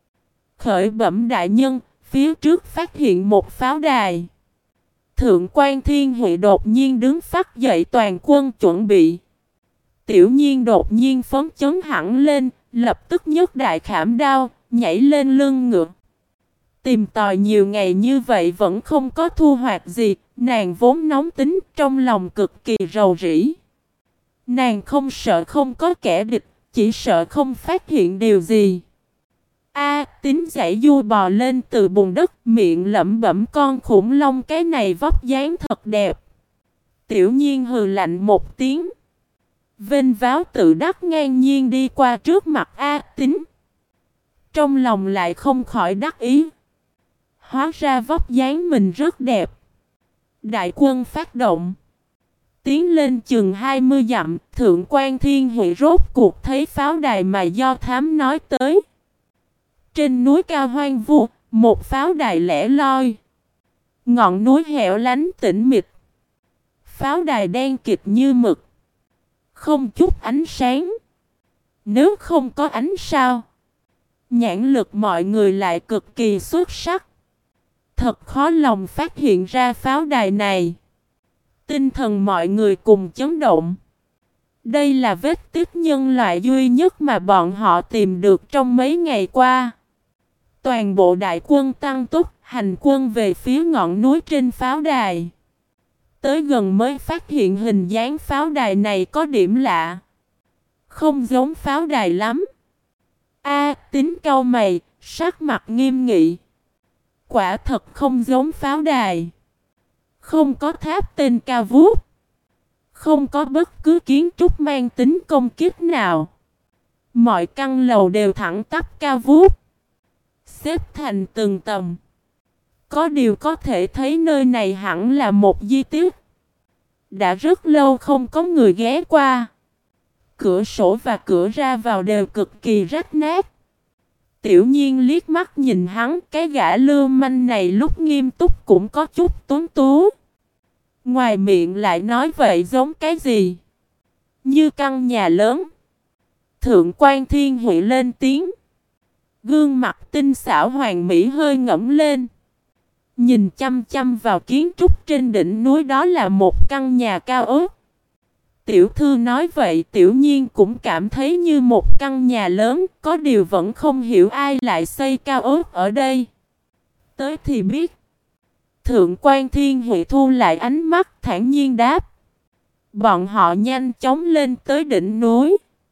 A: Khởi bẩm đại nhân, phía trước phát hiện một pháo đài. Thượng quan Thiên Huệ đột nhiên đứng phắt dậy, toàn quân chuẩn bị. Tiểu Nhiên đột nhiên phấn chấn hẳn lên, lập tức nhấc đại khảm đao, nhảy lên lưng ngựa. Tìm tòi nhiều ngày như vậy vẫn không có thu hoạch gì, nàng vốn nóng tính, trong lòng cực kỳ rầu rĩ. Nàng không sợ không có kẻ địch, chỉ sợ không phát hiện điều gì. A Tín giãy giụa bò lên từ bùn đất, miệng lẩm bẩm, con khủng long cái này vóc dáng thật đẹp. Tiểu Nhiên hừ lạnh một tiếng, vênh váo tự đắc ngang nhiên đi qua trước mặt A Tín. Trong lòng lại không khỏi đắc ý. Hóa ra vóc dáng mình rất đẹp. Đại quân phát động, tiến lên chừng hai mươi dặm, Thượng quan Thiên Huệ rốt cuộc thấy pháo đài mà do thám nói tới. Trên núi cao hoang vu, một pháo đài lẻ loi. Ngọn núi hẻo lánh tĩnh mịch. Pháo đài đen kịt như mực, không chút ánh sáng. Nếu không có ánh sao, nhãn lực mọi người lại cực kỳ xuất sắc. Thật khó lòng phát hiện ra pháo đài này. Tinh thần mọi người cùng chấn động. Đây là vết tích nhân loại duy nhất mà bọn họ tìm được trong mấy ngày qua. Toàn bộ đại quân tăng tốc, hành quân về phía ngọn núi trên pháo đài. Tới gần mới phát hiện hình dáng pháo đài này có điểm lạ. Không giống pháo đài lắm. A Tín cau mày, sắc mặt nghiêm nghị. Quả thật không giống pháo đài. Không có tháp tên cao vút. Không có bất cứ kiến trúc mang tính công kích nào. Mọi căn lầu đều thẳng tắp cao vút, xếp thành từng tầng. Có điều có thể thấy nơi này hẳn là một di tích. Đã rất lâu không có người ghé qua. Cửa sổ và cửa ra vào đều cực kỳ rách nát. Tiểu Nhiên liếc mắt nhìn hắn, cái gã lưu manh này lúc nghiêm túc cũng có chút tuấn tú. Ngoài miệng lại nói vậy giống cái gì? Như căn nhà lớn. Thượng quan Thiên Huệ lên tiếng. Gương mặt tinh xảo hoàng mỹ hơi ngẩng lên. Nhìn chăm chăm vào kiến trúc trên đỉnh núi, đó là một căn nhà cao ốc. Tiểu thư nói vậy Tiểu Nhiên cũng cảm thấy như một căn nhà lớn, có điều vẫn không hiểu ai lại xây cao ốc ở đây. Tới thì biết. Thượng quan Thiên Huệ thu lại ánh mắt, thản nhiên đáp. Bọn họ nhanh chóng lên tới đỉnh núi.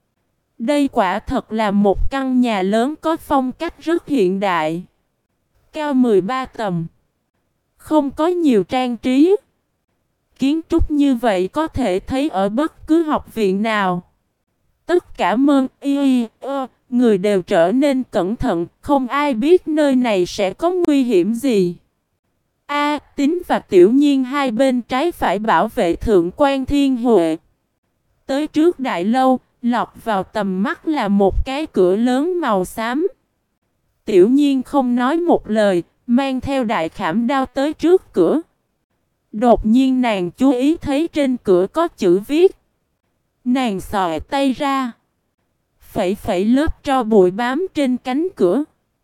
A: Đây quả thật là một căn nhà lớn có phong cách rất hiện đại. Cao mười ba tầng. Không có nhiều trang trí. Kiến trúc như vậy có thể thấy ở bất cứ học viện nào. Tất cả mơn y y ơ, người đều trở nên cẩn thận, không ai biết nơi này sẽ có nguy hiểm gì. A Tín và Tiểu Nhiên hai bên trái phải bảo vệ Thượng quan Thiên Huệ. Tới trước đại lâu, lọt vào tầm mắt là một cái cửa lớn màu xám. Tiểu Nhiên không nói một lời, mang theo đại khảm đao tới trước cửa. Đột nhiên nàng chú ý thấy trên cửa có chữ viết. Nàng xòe tay ra, phẩy phẩy lớp tro bụi bám trên cánh cửa,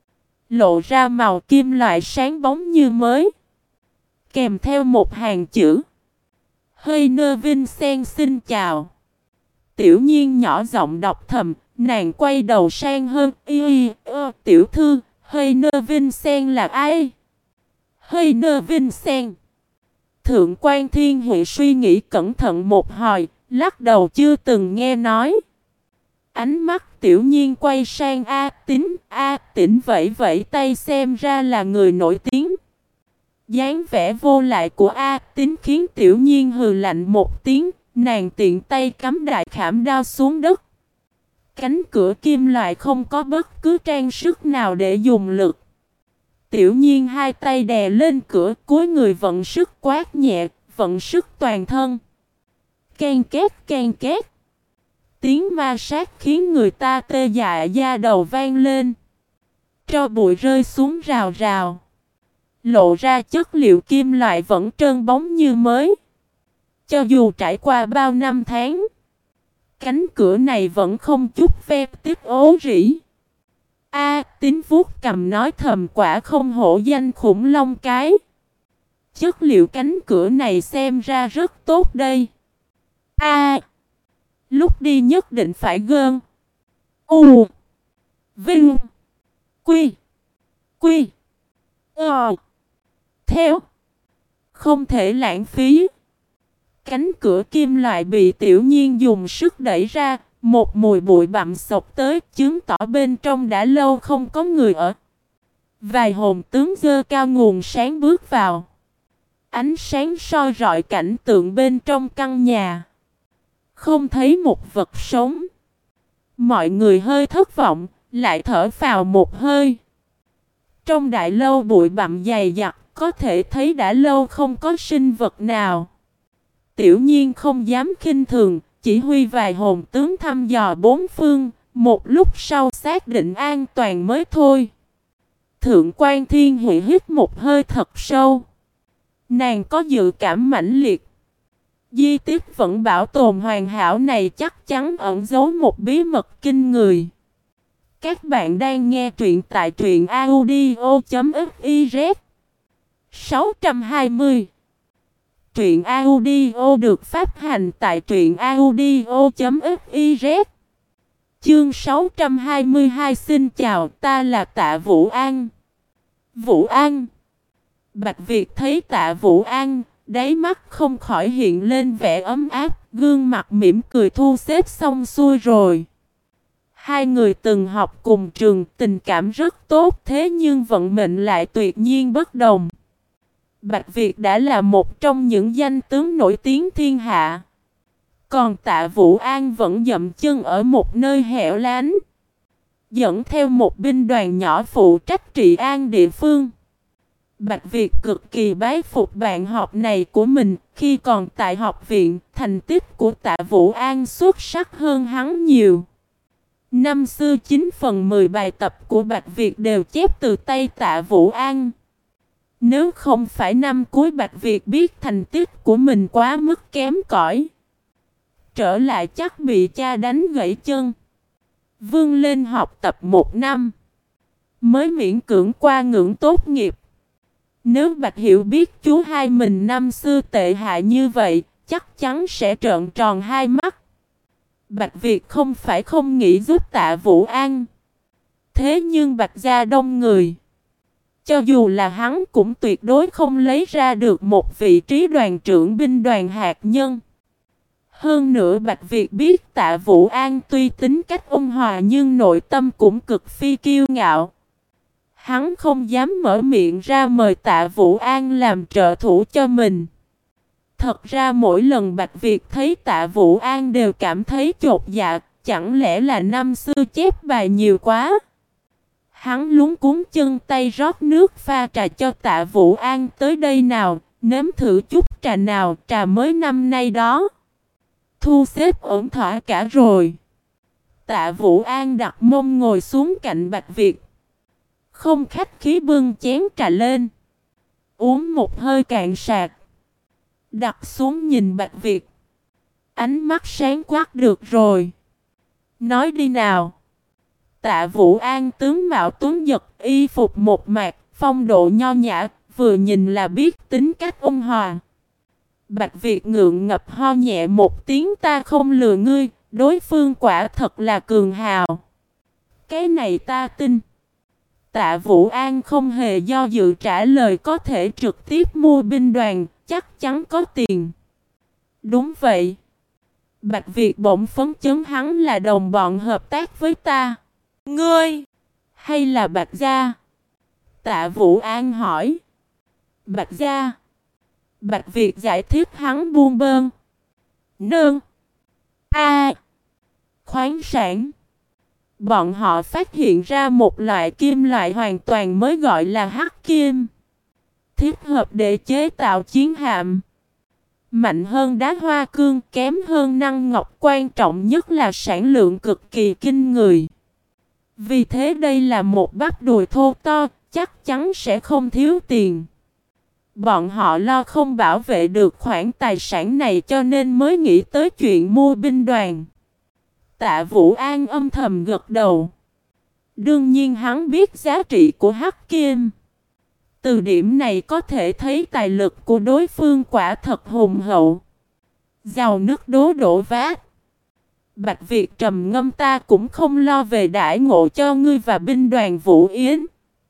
A: lộ ra màu kim loại sáng bóng như mới, kèm theo một hàng chữ. Hơi nơ vinh sen xin chào. Tiểu Nhiên nhỏ giọng đọc thầm, nàng quay đầu sang hơn y y ơ, tiểu thư, hơi nơ vinh sen là ai? Hơi nơ vinh sen. Thượng quan Thiên Huệ suy nghĩ cẩn thận một hồi, lắc đầu chưa từng nghe nói. Ánh mắt Tiểu Nhiên quay sang A Tín, A Tín vẫy vẫy tay, xem ra là người nổi tiếng. dáng vẻ vô lại của A Tín khiến Tiểu Nhiên hừ lạnh một tiếng, nàng tiện tay cắm đại khảm đao xuống đất. Cánh cửa kim loại không có bất cứ trang sức nào để dùng lực. Tiểu Nhiên hai tay đè lên cửa, cúi người vận sức quát nhẹ, vận sức toàn thân. Ken két ken két. Tiếng ma sát khiến người ta tê dại da đầu vang lên. tro bụi rơi xuống rào rào, lộ ra chất liệu kim loại vẫn trơn bóng như mới. Cho dù trải qua bao năm tháng, cánh cửa này vẫn không chút vết tích ố rỉ. A Tín vuốt cầm nói thầm, quả không hổ danh khủng long cái. Chất liệu cánh cửa này xem ra rất tốt đây. A lúc đi nhất định phải gơn. U Vinh Quy Quy Ờ Theo. Không thể lãng phí. Cánh cửa kim loại bị Tiểu Nhiên dùng sức đẩy ra, một mùi bụi bặm xộc tới, chứng tỏ bên trong đã lâu không có người ở. Vài hồn tướng dơ cao nguồn sáng bước vào. Ánh sáng soi rọi cảnh tượng bên trong căn nhà. Không thấy một vật sống. Mọi người hơi thất vọng, lại thở phào một hơi. Trong đại lâu bụi bặm dày đặc, có thể thấy đã lâu không có sinh vật nào. Tiểu Nhiên không dám khinh thường, chỉ huy vài hồn tướng thăm dò bốn phương, một lúc sau xác định an toàn mới thôi. Thượng quan Thiên Huệ hít một hơi thật sâu. Nàng có dự cảm mãnh liệt. Di tích vẫn bảo tồn hoàn hảo này chắc chắn ẩn giấu một bí mật kinh người. Các bạn đang nghe truyện tại truyện audio chấm fiz. sáu trăm hai mươi. Truyện audio được phát hành tại truyện audio chấm fiz. Chương sáu trăm hai mươi hai. Xin chào, ta là Tạ Vũ An. Vũ An. Bạch Việt thấy Tạ Vũ An, đáy mắt không khỏi hiện lên vẻ ấm áp, gương mặt mỉm cười thu xếp xong xuôi rồi. Hai người từng học cùng trường, tình cảm rất tốt, thế nhưng vận mệnh lại tuyệt nhiên bất đồng. Bạch Việt đã là một trong những danh tướng nổi tiếng thiên hạ. Còn Tạ Vũ An vẫn dậm chân ở một nơi hẻo lánh, dẫn theo một binh đoàn nhỏ phụ trách trị an địa phương. Bạch Việt cực kỳ bái phục bạn học này của mình. Khi còn tại học viện, thành tích của Tạ Vũ An xuất sắc hơn hắn nhiều. Năm xưa chín phần mười bài tập của Bạch Việt đều chép từ tay Tạ Vũ An. Nếu không phải năm cuối Bạch Việt biết thành tích của mình quá mức kém cỏi, trở lại chắc bị cha đánh gãy chân. Vươn lên học tập một năm, mới miễn cưỡng qua ngưỡng tốt nghiệp. Nếu Bạch Hiểu biết chú hai mình năm xưa tệ hại như vậy, chắc chắn sẽ trợn tròn hai mắt. Bạch Việt không phải không nghĩ giúp Tạ Vũ An. Thế nhưng Bạch gia đông người, cho dù là hắn cũng tuyệt đối không lấy ra được một vị trí đoàn trưởng binh đoàn hạt nhân. Hơn nữa Bạch Việt biết Tạ Vũ An tuy tính cách ôn hòa nhưng nội tâm cũng cực phi kiêu ngạo. Hắn không dám mở miệng ra mời Tạ Vũ An làm trợ thủ cho mình. Thật ra mỗi lần Bạch Việt thấy Tạ Vũ An đều cảm thấy chột dạ, chẳng lẽ là năm xưa chép bài nhiều quá. Hắn luống cuống chân tay rót nước pha trà cho Tạ Vũ An, tới đây nào, nếm thử chút trà nào, trà mới năm nay đó. Thu xếp ổn thỏa cả rồi. Tạ Vũ An đặt mông ngồi xuống cạnh Bạch Việt, không khách khí bưng chén trà lên, uống một hơi cạn sạc, đặt xuống nhìn Bạch Việt. Ánh mắt sáng quắc, được rồi, nói đi nào. Tạ Vũ An tướng mạo tuấn giật, y phục một mạc, phong độ nho nhã, vừa nhìn là biết tính cách ôn hòa. Bạch Việt ngượng ngập ho nhẹ một tiếng, ta không lừa ngươi, đối phương quả thật là cường hào. Cái này ta tin. Tạ Vũ An không hề do dự trả lời, có thể trực tiếp mua binh đoàn, chắc chắn có tiền. Đúng vậy. Bạch Việt bỗng phấn chấn, hắn là đồng bọn hợp tác với ta. Ngươi? Hay là Bạch gia? Tạ Vũ An hỏi. Bạch gia. Bạch Việt giải thích, hắn buôn bơn. Nương. A. Khoáng sản. Bọn họ phát hiện ra một loại kim loại hoàn toàn mới gọi là hắc kim, thích hợp để chế tạo chiến hạm. Mạnh hơn đá hoa cương, kém hơn năng ngọc, quan trọng nhất là sản lượng cực kỳ kinh người. Vì thế đây là một bắp đùi thô to, chắc chắn sẽ không thiếu tiền. Bọn họ lo không bảo vệ được khoản tài sản này cho nên mới nghĩ tới chuyện mua binh đoàn. Tạ Vũ An âm thầm gật đầu. Đương nhiên hắn biết giá trị của Hắc Kim. Từ điểm này có thể thấy tài lực của đối phương quả thật hùng hậu. Giàu nước đố đổ vát. Bạch Việt trầm ngâm, ta cũng không lo về đãi ngộ cho ngươi và binh đoàn Vũ Yến.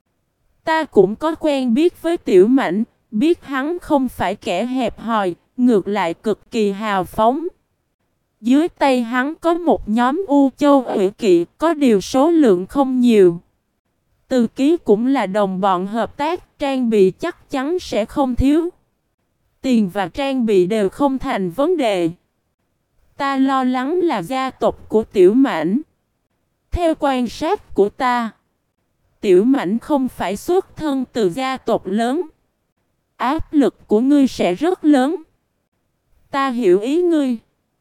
A: Ta cũng có quen biết với Tiểu Mãnh, biết hắn không phải kẻ hẹp hòi, ngược lại cực kỳ hào phóng. Dưới tay hắn có một nhóm U Châu Ủy Kỵ, có điều số lượng không nhiều. Từ Ký cũng là đồng bọn hợp tác, trang bị chắc chắn sẽ không thiếu. Tiền và trang bị đều không thành vấn đề. Ta lo lắng là gia tộc của Tiểu Mãnh. Theo quan sát của ta, Tiểu Mãnh không phải xuất thân từ gia tộc lớn. Áp lực của ngươi sẽ rất lớn. Ta hiểu ý ngươi.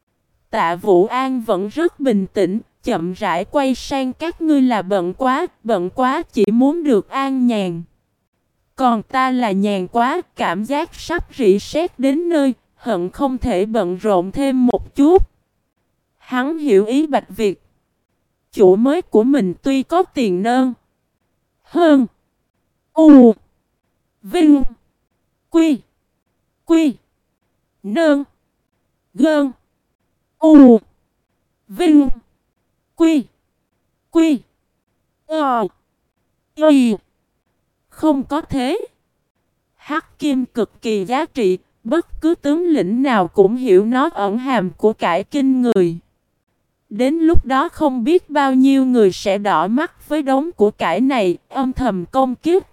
A: Tạ Vũ An vẫn rất bình tĩnh, chậm rãi quay sang các ngươi là bận quá, bận quá chỉ muốn được an nhàn. Còn ta là nhàn quá, cảm giác sắp rỉ sét đến nơi, hận không thể bận rộn thêm một chút. Hắn hiểu ý Bạch Việt. Chủ mới của mình tuy có tiền nơn hơn U Vinh Quy Quy Nơn Gơn U Vinh Quy Quy Ờ Y. Không có thế. Hắc Kim cực kỳ giá trị, bất cứ tướng lĩnh nào cũng hiểu nó ẩn hàm của cải kinh người. Đến lúc đó không biết bao nhiêu người sẽ đỏ mắt với đống của cải này, âm thầm công kích.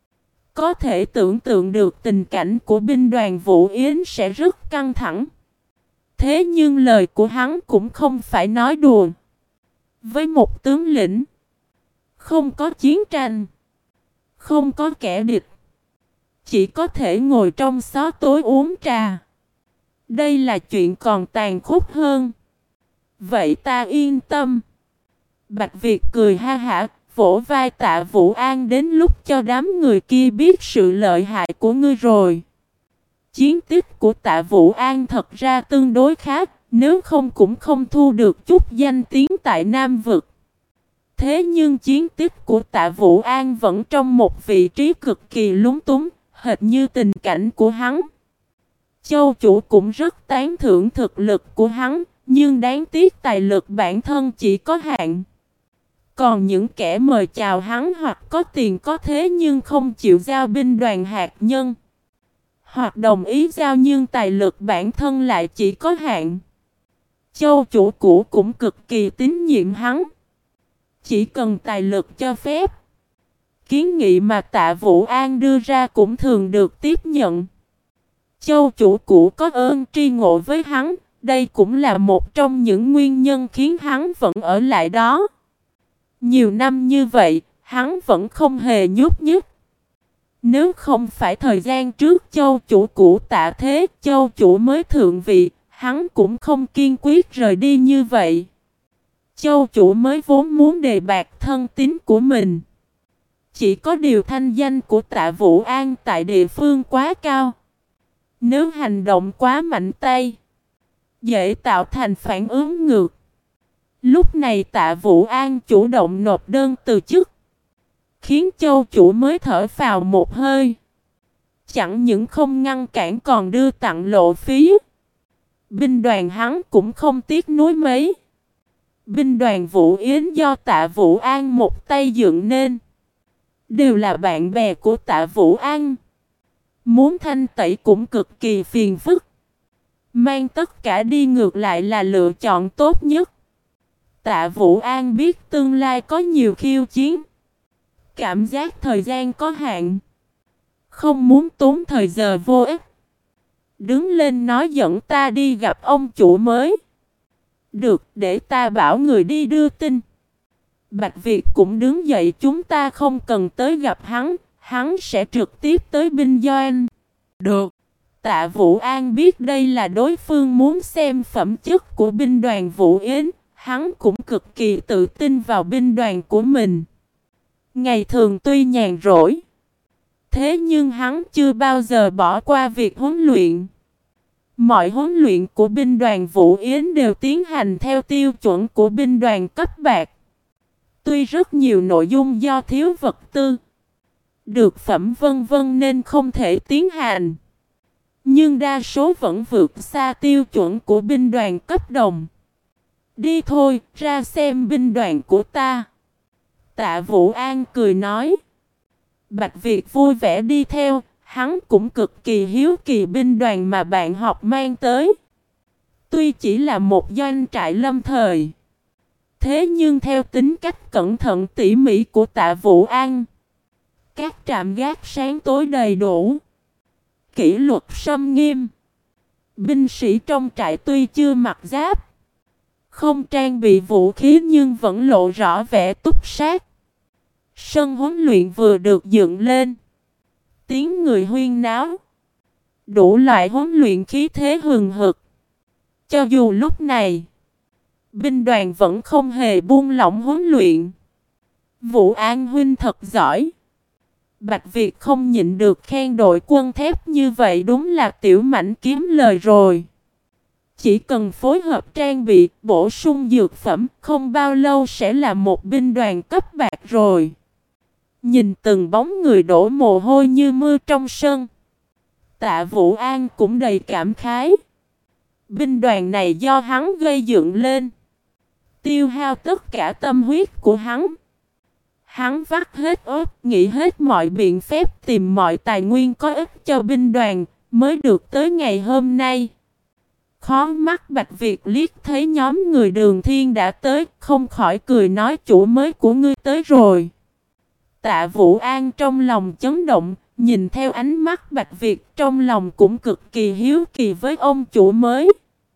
A: Có thể tưởng tượng được tình cảnh của binh đoàn Vũ Yến sẽ rất căng thẳng. Thế nhưng lời của hắn cũng không phải nói đùa. Với một tướng lĩnh, không có chiến tranh, không có kẻ địch, chỉ có thể ngồi trong xó tối uống trà. Đây là chuyện còn tàn khốc hơn. Vậy ta yên tâm. Bạch Việt cười ha hả, vỗ vai Tạ Vũ An, đến lúc cho đám người kia biết sự lợi hại của ngươi rồi. Chiến tích của Tạ Vũ An thật ra tương đối khá, nếu không cũng không thu được chút danh tiếng tại Nam Vực. Thế nhưng chiến tích của Tạ Vũ An vẫn trong một vị trí cực kỳ lúng túng, hệt như tình cảnh của hắn. Châu chủ cũng rất tán thưởng thực lực của hắn, nhưng đáng tiếc tài lực bản thân chỉ có hạn. Còn những kẻ mời chào hắn hoặc có tiền có thế nhưng không chịu giao binh đoàn hạt nhân, hoặc đồng ý giao nhưng tài lực bản thân lại chỉ có hạn. Châu chủ cũ cũng cực kỳ tín nhiệm hắn. Chỉ cần tài lực cho phép, kiến nghị mà Tạ Vũ An đưa ra cũng thường được tiếp nhận. Châu chủ cũ có ơn tri ngộ với hắn, đây cũng là một trong những nguyên nhân khiến hắn vẫn ở lại đó. Nhiều năm như vậy, hắn vẫn không hề nhúc nhích. Nếu không phải thời gian trước châu chủ cũ tạ thế, châu chủ mới thượng vị, hắn cũng không kiên quyết rời đi như vậy. Châu chủ mới vốn muốn đề bạt thân tín của mình. Chỉ có điều thanh danh của Tạ Vũ An tại địa phương quá cao. Nếu hành động quá mạnh tay, dễ tạo thành phản ứng ngược. Lúc này Tạ Vũ An chủ động nộp đơn từ chức, khiến châu chủ mới thở phào một hơi. Chẳng những không ngăn cản còn đưa tặng lộ phí. Binh đoàn hắn cũng không tiếc nuối mấy. Binh đoàn Vũ Yến do Tạ Vũ An một tay dựng nên, đều là bạn bè của Tạ Vũ An. Muốn thanh tẩy cũng cực kỳ phiền phức. Mang tất cả đi ngược lại là lựa chọn tốt nhất. Tạ Vũ An biết tương lai có nhiều khiêu chiến. Cảm giác thời gian có hạn, không muốn tốn thời giờ vô ích. Đứng lên nói dẫn ta đi gặp ông chủ mới. Được, để ta bảo người đi đưa tin. Bạch Việt cũng đứng dậy, chúng ta không cần tới gặp hắn, hắn sẽ trực tiếp tới binh doanh. Được. Tạ Vũ An biết đây là đối phương muốn xem phẩm chất của binh đoàn Vũ Yến. Hắn cũng cực kỳ tự tin vào binh đoàn của mình. Ngày thường tuy nhàn rỗi, thế nhưng hắn chưa bao giờ bỏ qua việc huấn luyện. Mọi huấn luyện của binh đoàn Vũ Yến đều tiến hành theo tiêu chuẩn của binh đoàn cấp bạc. Tuy rất nhiều nội dung do thiếu vật tư, được phẩm vân vân nên không thể tiến hành, nhưng đa số vẫn vượt xa tiêu chuẩn của binh đoàn cấp đồng. Đi thôi, ra xem binh đoàn của ta. Tạ Vũ An cười nói. Bạch Việt vui vẻ đi theo, hắn cũng cực kỳ hiếu kỳ binh đoàn mà bạn học mang tới. Tuy chỉ là một doanh trại lâm thời, thế nhưng theo tính cách cẩn thận tỉ mỉ của Tạ Vũ An, các trạm gác sáng tối đầy đủ, kỷ luật xâm nghiêm. Binh sĩ trong trại tuy chưa mặc giáp, không trang bị vũ khí nhưng vẫn lộ rõ vẻ túc sát. Sân huấn luyện vừa được dựng lên, tiếng người huyên náo, đủ loại huấn luyện khí thế hừng hực. Cho dù lúc này, binh đoàn vẫn không hề buông lỏng huấn luyện. Vũ An huynh thật giỏi. Bạch Việt không nhịn được khen đội quân thép như vậy, đúng là tiểu mãnh kiếm lời rồi. Chỉ cần phối hợp trang bị, bổ sung dược phẩm, không bao lâu sẽ là một binh đoàn cấp bạc rồi. Nhìn từng bóng người đổ mồ hôi như mưa trong sân, Tạ Vũ An cũng đầy cảm khái. Binh đoàn này do hắn gây dựng lên, tiêu hao tất cả tâm huyết của hắn. Hắn vắt hết óc, nghĩ hết mọi biện pháp, tìm mọi tài nguyên có ích cho binh đoàn, mới được tới ngày hôm nay. Khó mắt Bạch Việt liếc thấy nhóm người Đường Thiên đã tới, không khỏi cười nói chủ mới của ngươi tới rồi. Tạ Vũ An trong lòng chấn động, nhìn theo ánh mắt Bạch Việt trong lòng cũng cực kỳ hiếu kỳ với ông chủ mới.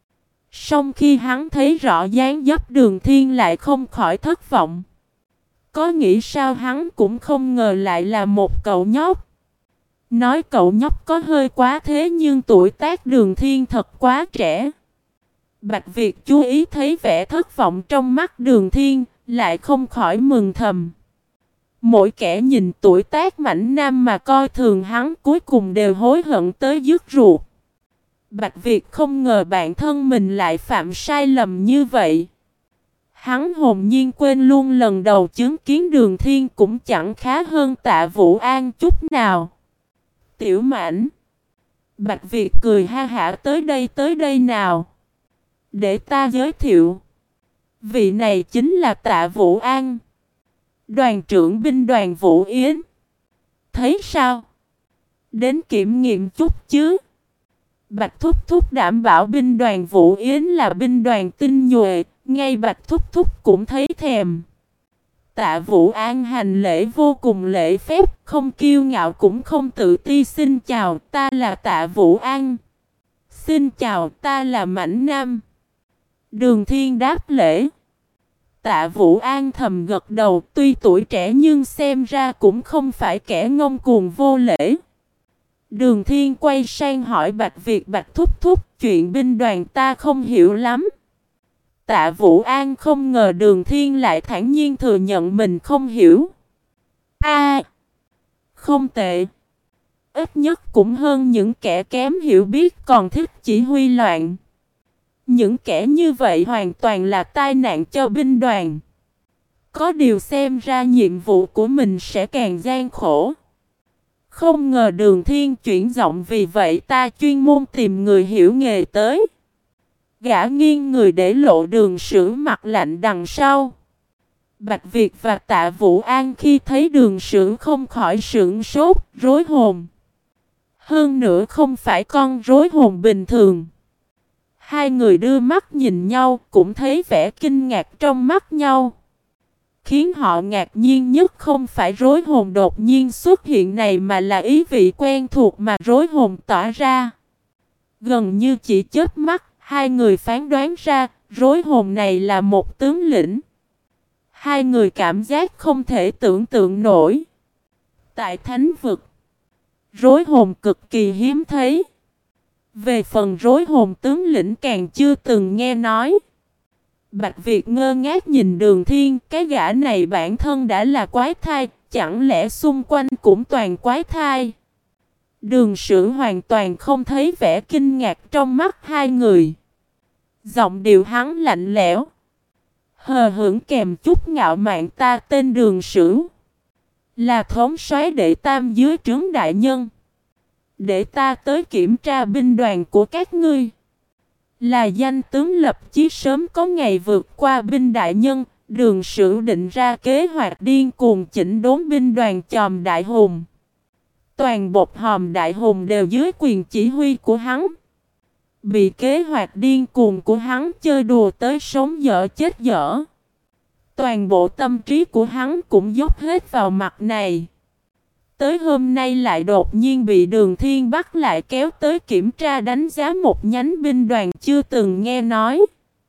A: Song khi hắn thấy rõ dáng dấp Đường Thiên lại không khỏi thất vọng. Có nghĩ sao hắn cũng không ngờ lại là một cậu nhóc. Nói cậu nhóc có hơi quá thế nhưng tuổi tác Đường Thiên thật quá trẻ. Bạch Việt chú ý thấy vẻ thất vọng trong mắt Đường Thiên, lại không khỏi mừng thầm. Mỗi kẻ nhìn tuổi tác mảnh nam mà coi thường hắn cuối cùng đều hối hận tới dứt ruột. Bạch Việt không ngờ bản thân mình lại phạm sai lầm như vậy. Hắn hồn nhiên quên luôn lần đầu chứng kiến Đường Thiên cũng chẳng khá hơn Tạ Vũ An chút nào. Tiểu Mãnh, Bạch Việt cười ha hả, tới đây tới đây nào. Để ta giới thiệu. Vị này chính là Tạ Vũ An, đoàn trưởng binh đoàn Vũ Yến. Thấy sao? Đến kiểm nghiệm chút chứ. Bạch Thúc Thúc đảm bảo binh đoàn Vũ Yến là binh đoàn tinh nhuệ, ngay Bạch Thúc Thúc cũng thấy thèm. Tạ Vũ An hành lễ vô cùng lễ phép, không kiêu ngạo cũng không tự ti. Xin chào, ta là Tạ Vũ An. Xin chào, ta là Mãnh Nam. Đường Thiên đáp lễ. Tạ Vũ An thầm gật đầu, tuy tuổi trẻ nhưng xem ra cũng không phải kẻ ngông cuồng vô lễ. Đường Thiên quay sang hỏi Bạch Việt, Bạch Thúc Thúc, chuyện binh đoàn ta không hiểu lắm. Tạ Vũ An không ngờ Đường Thiên lại thản nhiên thừa nhận mình không hiểu. A, không tệ. Ít nhất cũng hơn những kẻ kém hiểu biết còn thích chỉ huy loạn. Những kẻ như vậy hoàn toàn là tai nạn cho binh đoàn. Có điều xem ra nhiệm vụ của mình sẽ càng gian khổ. Không ngờ Đường Thiên chuyển giọng, vì vậy ta chuyên môn tìm người hiểu nghề tới. Gã nghiêng người để lộ Đường Sử mặt lạnh đằng sau. Bạch Việt và Tạ Vũ An khi thấy Đường Sử không khỏi sửng sốt, rối hồn. Hơn nữa không phải con rối hồn bình thường. Hai người đưa mắt nhìn nhau, cũng thấy vẻ kinh ngạc trong mắt nhau. Khiến họ ngạc nhiên nhất không phải rối hồn đột nhiên xuất hiện này, mà là ý vị quen thuộc mà rối hồn tỏa ra. Gần như chỉ chớp mắt, hai người phán đoán ra, rối hồn này là một tướng lĩnh. Hai người cảm giác không thể tưởng tượng nổi. Tại thánh vực, rối hồn cực kỳ hiếm thấy. Về phần rối hồn tướng lĩnh càng chưa từng nghe nói. Bạch Việt ngơ ngác nhìn Đường Thiên, cái gã này bản thân đã là quái thai, chẳng lẽ xung quanh cũng toàn quái thai? Đường Sử hoàn toàn không thấy vẻ kinh ngạc trong mắt hai người. Giọng điệu hắn lạnh lẽo, hờ hững kèm chút ngạo mạn, ta tên Đường Sử, là thống soái đệ tam dưới trướng đại nhân. Để ta tới kiểm tra binh đoàn của các ngươi. Là danh tướng lập chí sớm có ngày vượt qua binh đại nhân, Đường Sử định ra kế hoạch điên cuồng chỉnh đốn binh đoàn Chòm Đại Hùng. Toàn bộ Hòm Đại Hùng đều dưới quyền chỉ huy của hắn. Bị kế hoạch điên cuồng của hắn chơi đùa tới sống dở chết dở. Toàn bộ tâm trí của hắn cũng dốc hết vào mặt này. Tới hôm nay lại đột nhiên bị Đường Thiên bắt lại kéo tới kiểm tra đánh giá một nhánh binh đoàn chưa từng nghe nói.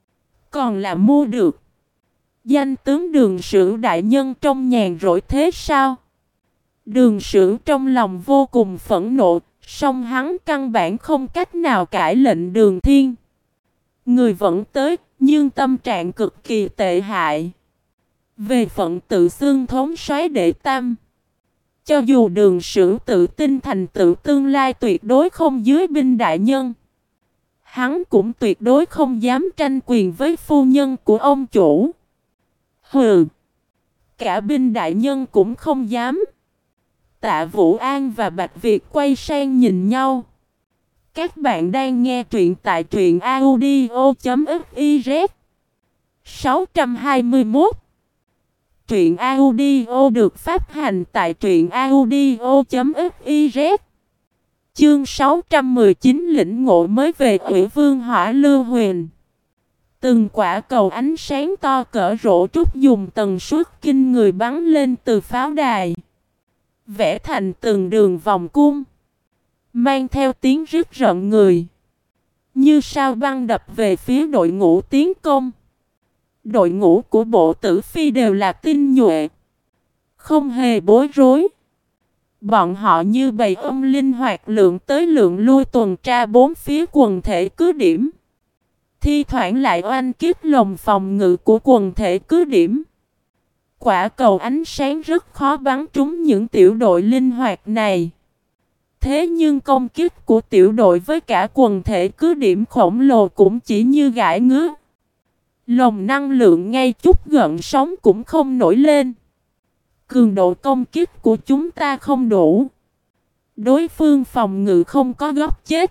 A: Còn là mua được. Danh tướng Đường Sử đại nhân trong nhàn rỗi thế sao? Đường Sử trong lòng vô cùng phẫn nộ, song hắn căn bản không cách nào cãi lệnh Đường Thiên. Người vẫn tới, nhưng tâm trạng cực kỳ tệ hại. Về phận tự xưng thống soái đệ tam, cho dù Đường Sử tự tin thành tựu tương lai tuyệt đối không dưới binh đại nhân, hắn cũng tuyệt đối không dám tranh quyền với phu nhân của ông chủ. Hừ, cả binh đại nhân cũng không dám. Tạ Vũ An và Bạch Việt quay sang nhìn nhau. Các bạn đang nghe truyện tại truyện audio chấm fiz. sáu trăm hai mươi mốt. Truyện audio được phát hành tại truyện audio chấm fiz. Chương sáu trăm mười chín lĩnh ngộ mới về Ủy Vương Hỏa Lưu Huyền. Từng quả cầu ánh sáng to cỡ rổ trúc dùng tần suất kinh người bắn lên từ pháo đài, vẽ thành từng đường vòng cung, mang theo tiếng rít rợn người, như sao băng đập về phía đội ngũ tiến công. Đội ngũ của Bộ Tử Phi đều là tinh nhuệ, không hề bối rối. Bọn họ như bầy ong linh hoạt lượng tới lượng lui tuần tra bốn phía quần thể cứ điểm. Thi thoảng lại oanh kích lồng phòng ngự của quần thể cứ điểm. Quả cầu ánh sáng rất khó bắn trúng những tiểu đội linh hoạt này. Thế nhưng công kích của tiểu đội với cả quần thể cứ điểm khổng lồ cũng chỉ như gãi ngứa. Lồng năng lượng ngay chút gợn sóng cũng không nổi lên. Cường độ công kích của chúng ta không đủ. Đối phương phòng ngự không có góc chết.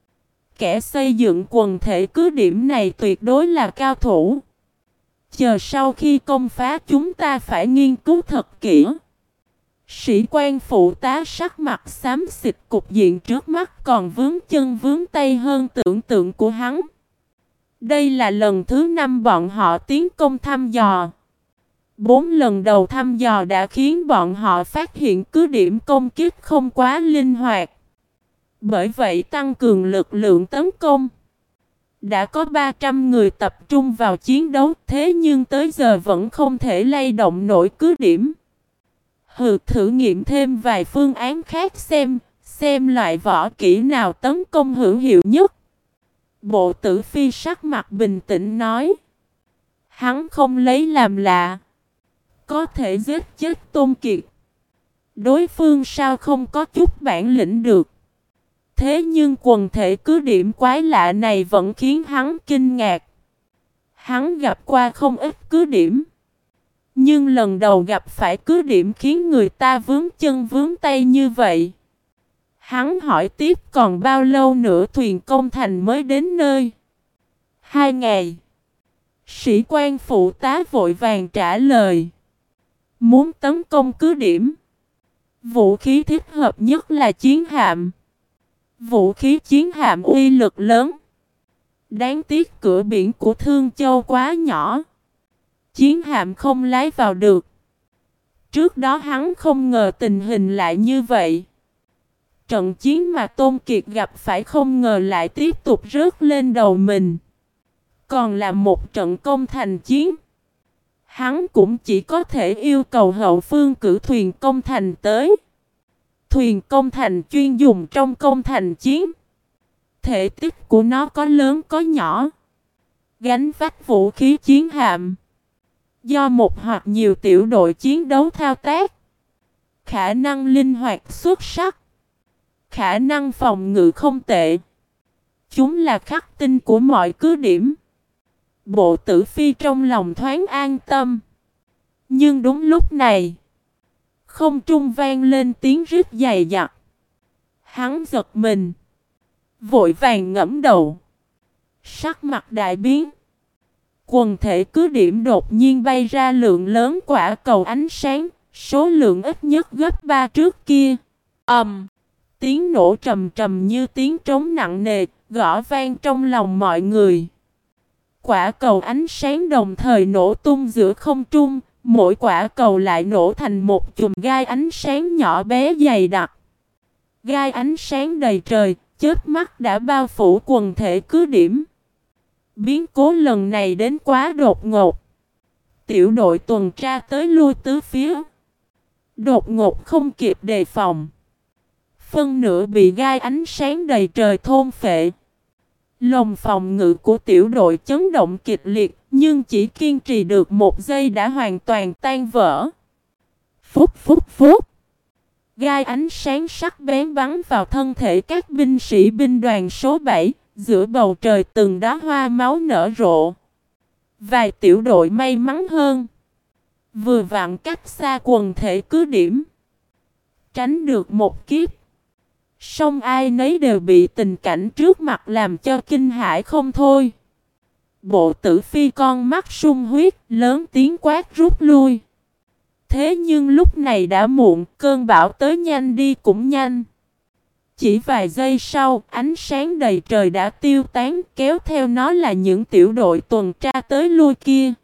A: Kẻ xây dựng quần thể cứ điểm này tuyệt đối là cao thủ. Chờ sau khi công phá chúng ta phải nghiên cứu thật kỹ. Sĩ quan phụ tá sắc mặt xám xịt, cục diện trước mắt còn vướng chân vướng tay hơn tưởng tượng của hắn. Đây là lần thứ năm bọn họ tiến công thăm dò. Bốn lần đầu thăm dò đã khiến bọn họ phát hiện cứ điểm công kích không quá linh hoạt. Bởi vậy tăng cường lực lượng tấn công. Đã có ba trăm người tập trung vào chiến đấu, thế nhưng tới giờ vẫn không thể lay động nổi cứ điểm. Hừ, thử nghiệm thêm vài phương án khác xem, xem loại võ kỹ nào tấn công hữu hiệu nhất. Bộ Tử Phi sắc mặt bình tĩnh nói. Hắn không lấy làm lạ. Có thể giết chết Tôn Kiệt. Đối phương sao không có chút bản lĩnh được. Thế nhưng quần thể cứ điểm quái lạ này vẫn khiến hắn kinh ngạc. Hắn gặp qua không ít cứ điểm. Nhưng lần đầu gặp phải cứ điểm khiến người ta vướng chân vướng tay như vậy. Hắn hỏi tiếp còn bao lâu nữa thuyền công thành mới đến nơi? Hai ngày. Sĩ quan phụ tá vội vàng trả lời. Muốn tấn công cứ điểm, vũ khí thích hợp nhất là chiến hạm. Vũ khí chiến hạm uy lực lớn. Đáng tiếc cửa biển của Thương Châu quá nhỏ. Chiến hạm không lái vào được. Trước đó hắn không ngờ tình hình lại như vậy. Trận chiến mà Tôn Kiệt gặp phải không ngờ lại tiếp tục rớt lên đầu mình. Còn là một trận công thành chiến. Hắn cũng chỉ có thể yêu cầu hậu phương cử thuyền công thành tới. Thuyền công thành chuyên dùng trong công thành chiến. Thể tích của nó có lớn có nhỏ. gánh vác vũ khí chiến hạm. Do một hoặc nhiều tiểu đội chiến đấu thao tác, khả năng linh hoạt xuất sắc, khả năng phòng ngự không tệ. Chúng là khắc tinh của mọi cứ điểm. Bộ Tử Phi trong lòng thoáng an tâm. Nhưng đúng lúc này, không trung vang lên tiếng rít dày đặc. Hắn giật mình, vội vàng ngẫm đầu, sắc mặt đại biến. Quần thể cứ điểm đột nhiên bay ra lượng lớn quả cầu ánh sáng, số lượng ít nhất gấp ba trước kia. Ầm, um, tiếng nổ trầm trầm như tiếng trống nặng nề, gõ vang trong lòng mọi người. Quả cầu ánh sáng đồng thời nổ tung giữa không trung, mỗi quả cầu lại nổ thành một chùm gai ánh sáng nhỏ bé dày đặc. Gai ánh sáng đầy trời, chớp mắt đã bao phủ quần thể cứ điểm. Biến cố lần này đến quá đột ngột. Tiểu đội tuần tra tới lui tứ phía. Đột ngột không kịp đề phòng. Phân nửa bị gai ánh sáng đầy trời thôn phệ. Lồng phòng ngự của tiểu đội chấn động kịch liệt, nhưng chỉ kiên trì được một giây đã hoàn toàn tan vỡ. Phút phút phút. Gai ánh sáng sắc bén bắn vào thân thể các binh sĩ binh đoàn số bảy, giữa bầu trời từng đóa hoa máu nở rộ. Vài tiểu đội may mắn hơn, vừa vặn cách xa quần thể cứ điểm, tránh được một kiếp. Song ai nấy đều bị tình cảnh trước mặt làm cho kinh hãi không thôi. Bộ Tử Phi con mắt sung huyết, lớn tiếng quát rút lui. Thế nhưng lúc này đã muộn, cơn bão tới nhanh đi cũng nhanh. Chỉ vài giây sau, ánh sáng đầy trời đã tiêu tán, kéo theo nó là những tiểu đội tuần tra tới lui kia.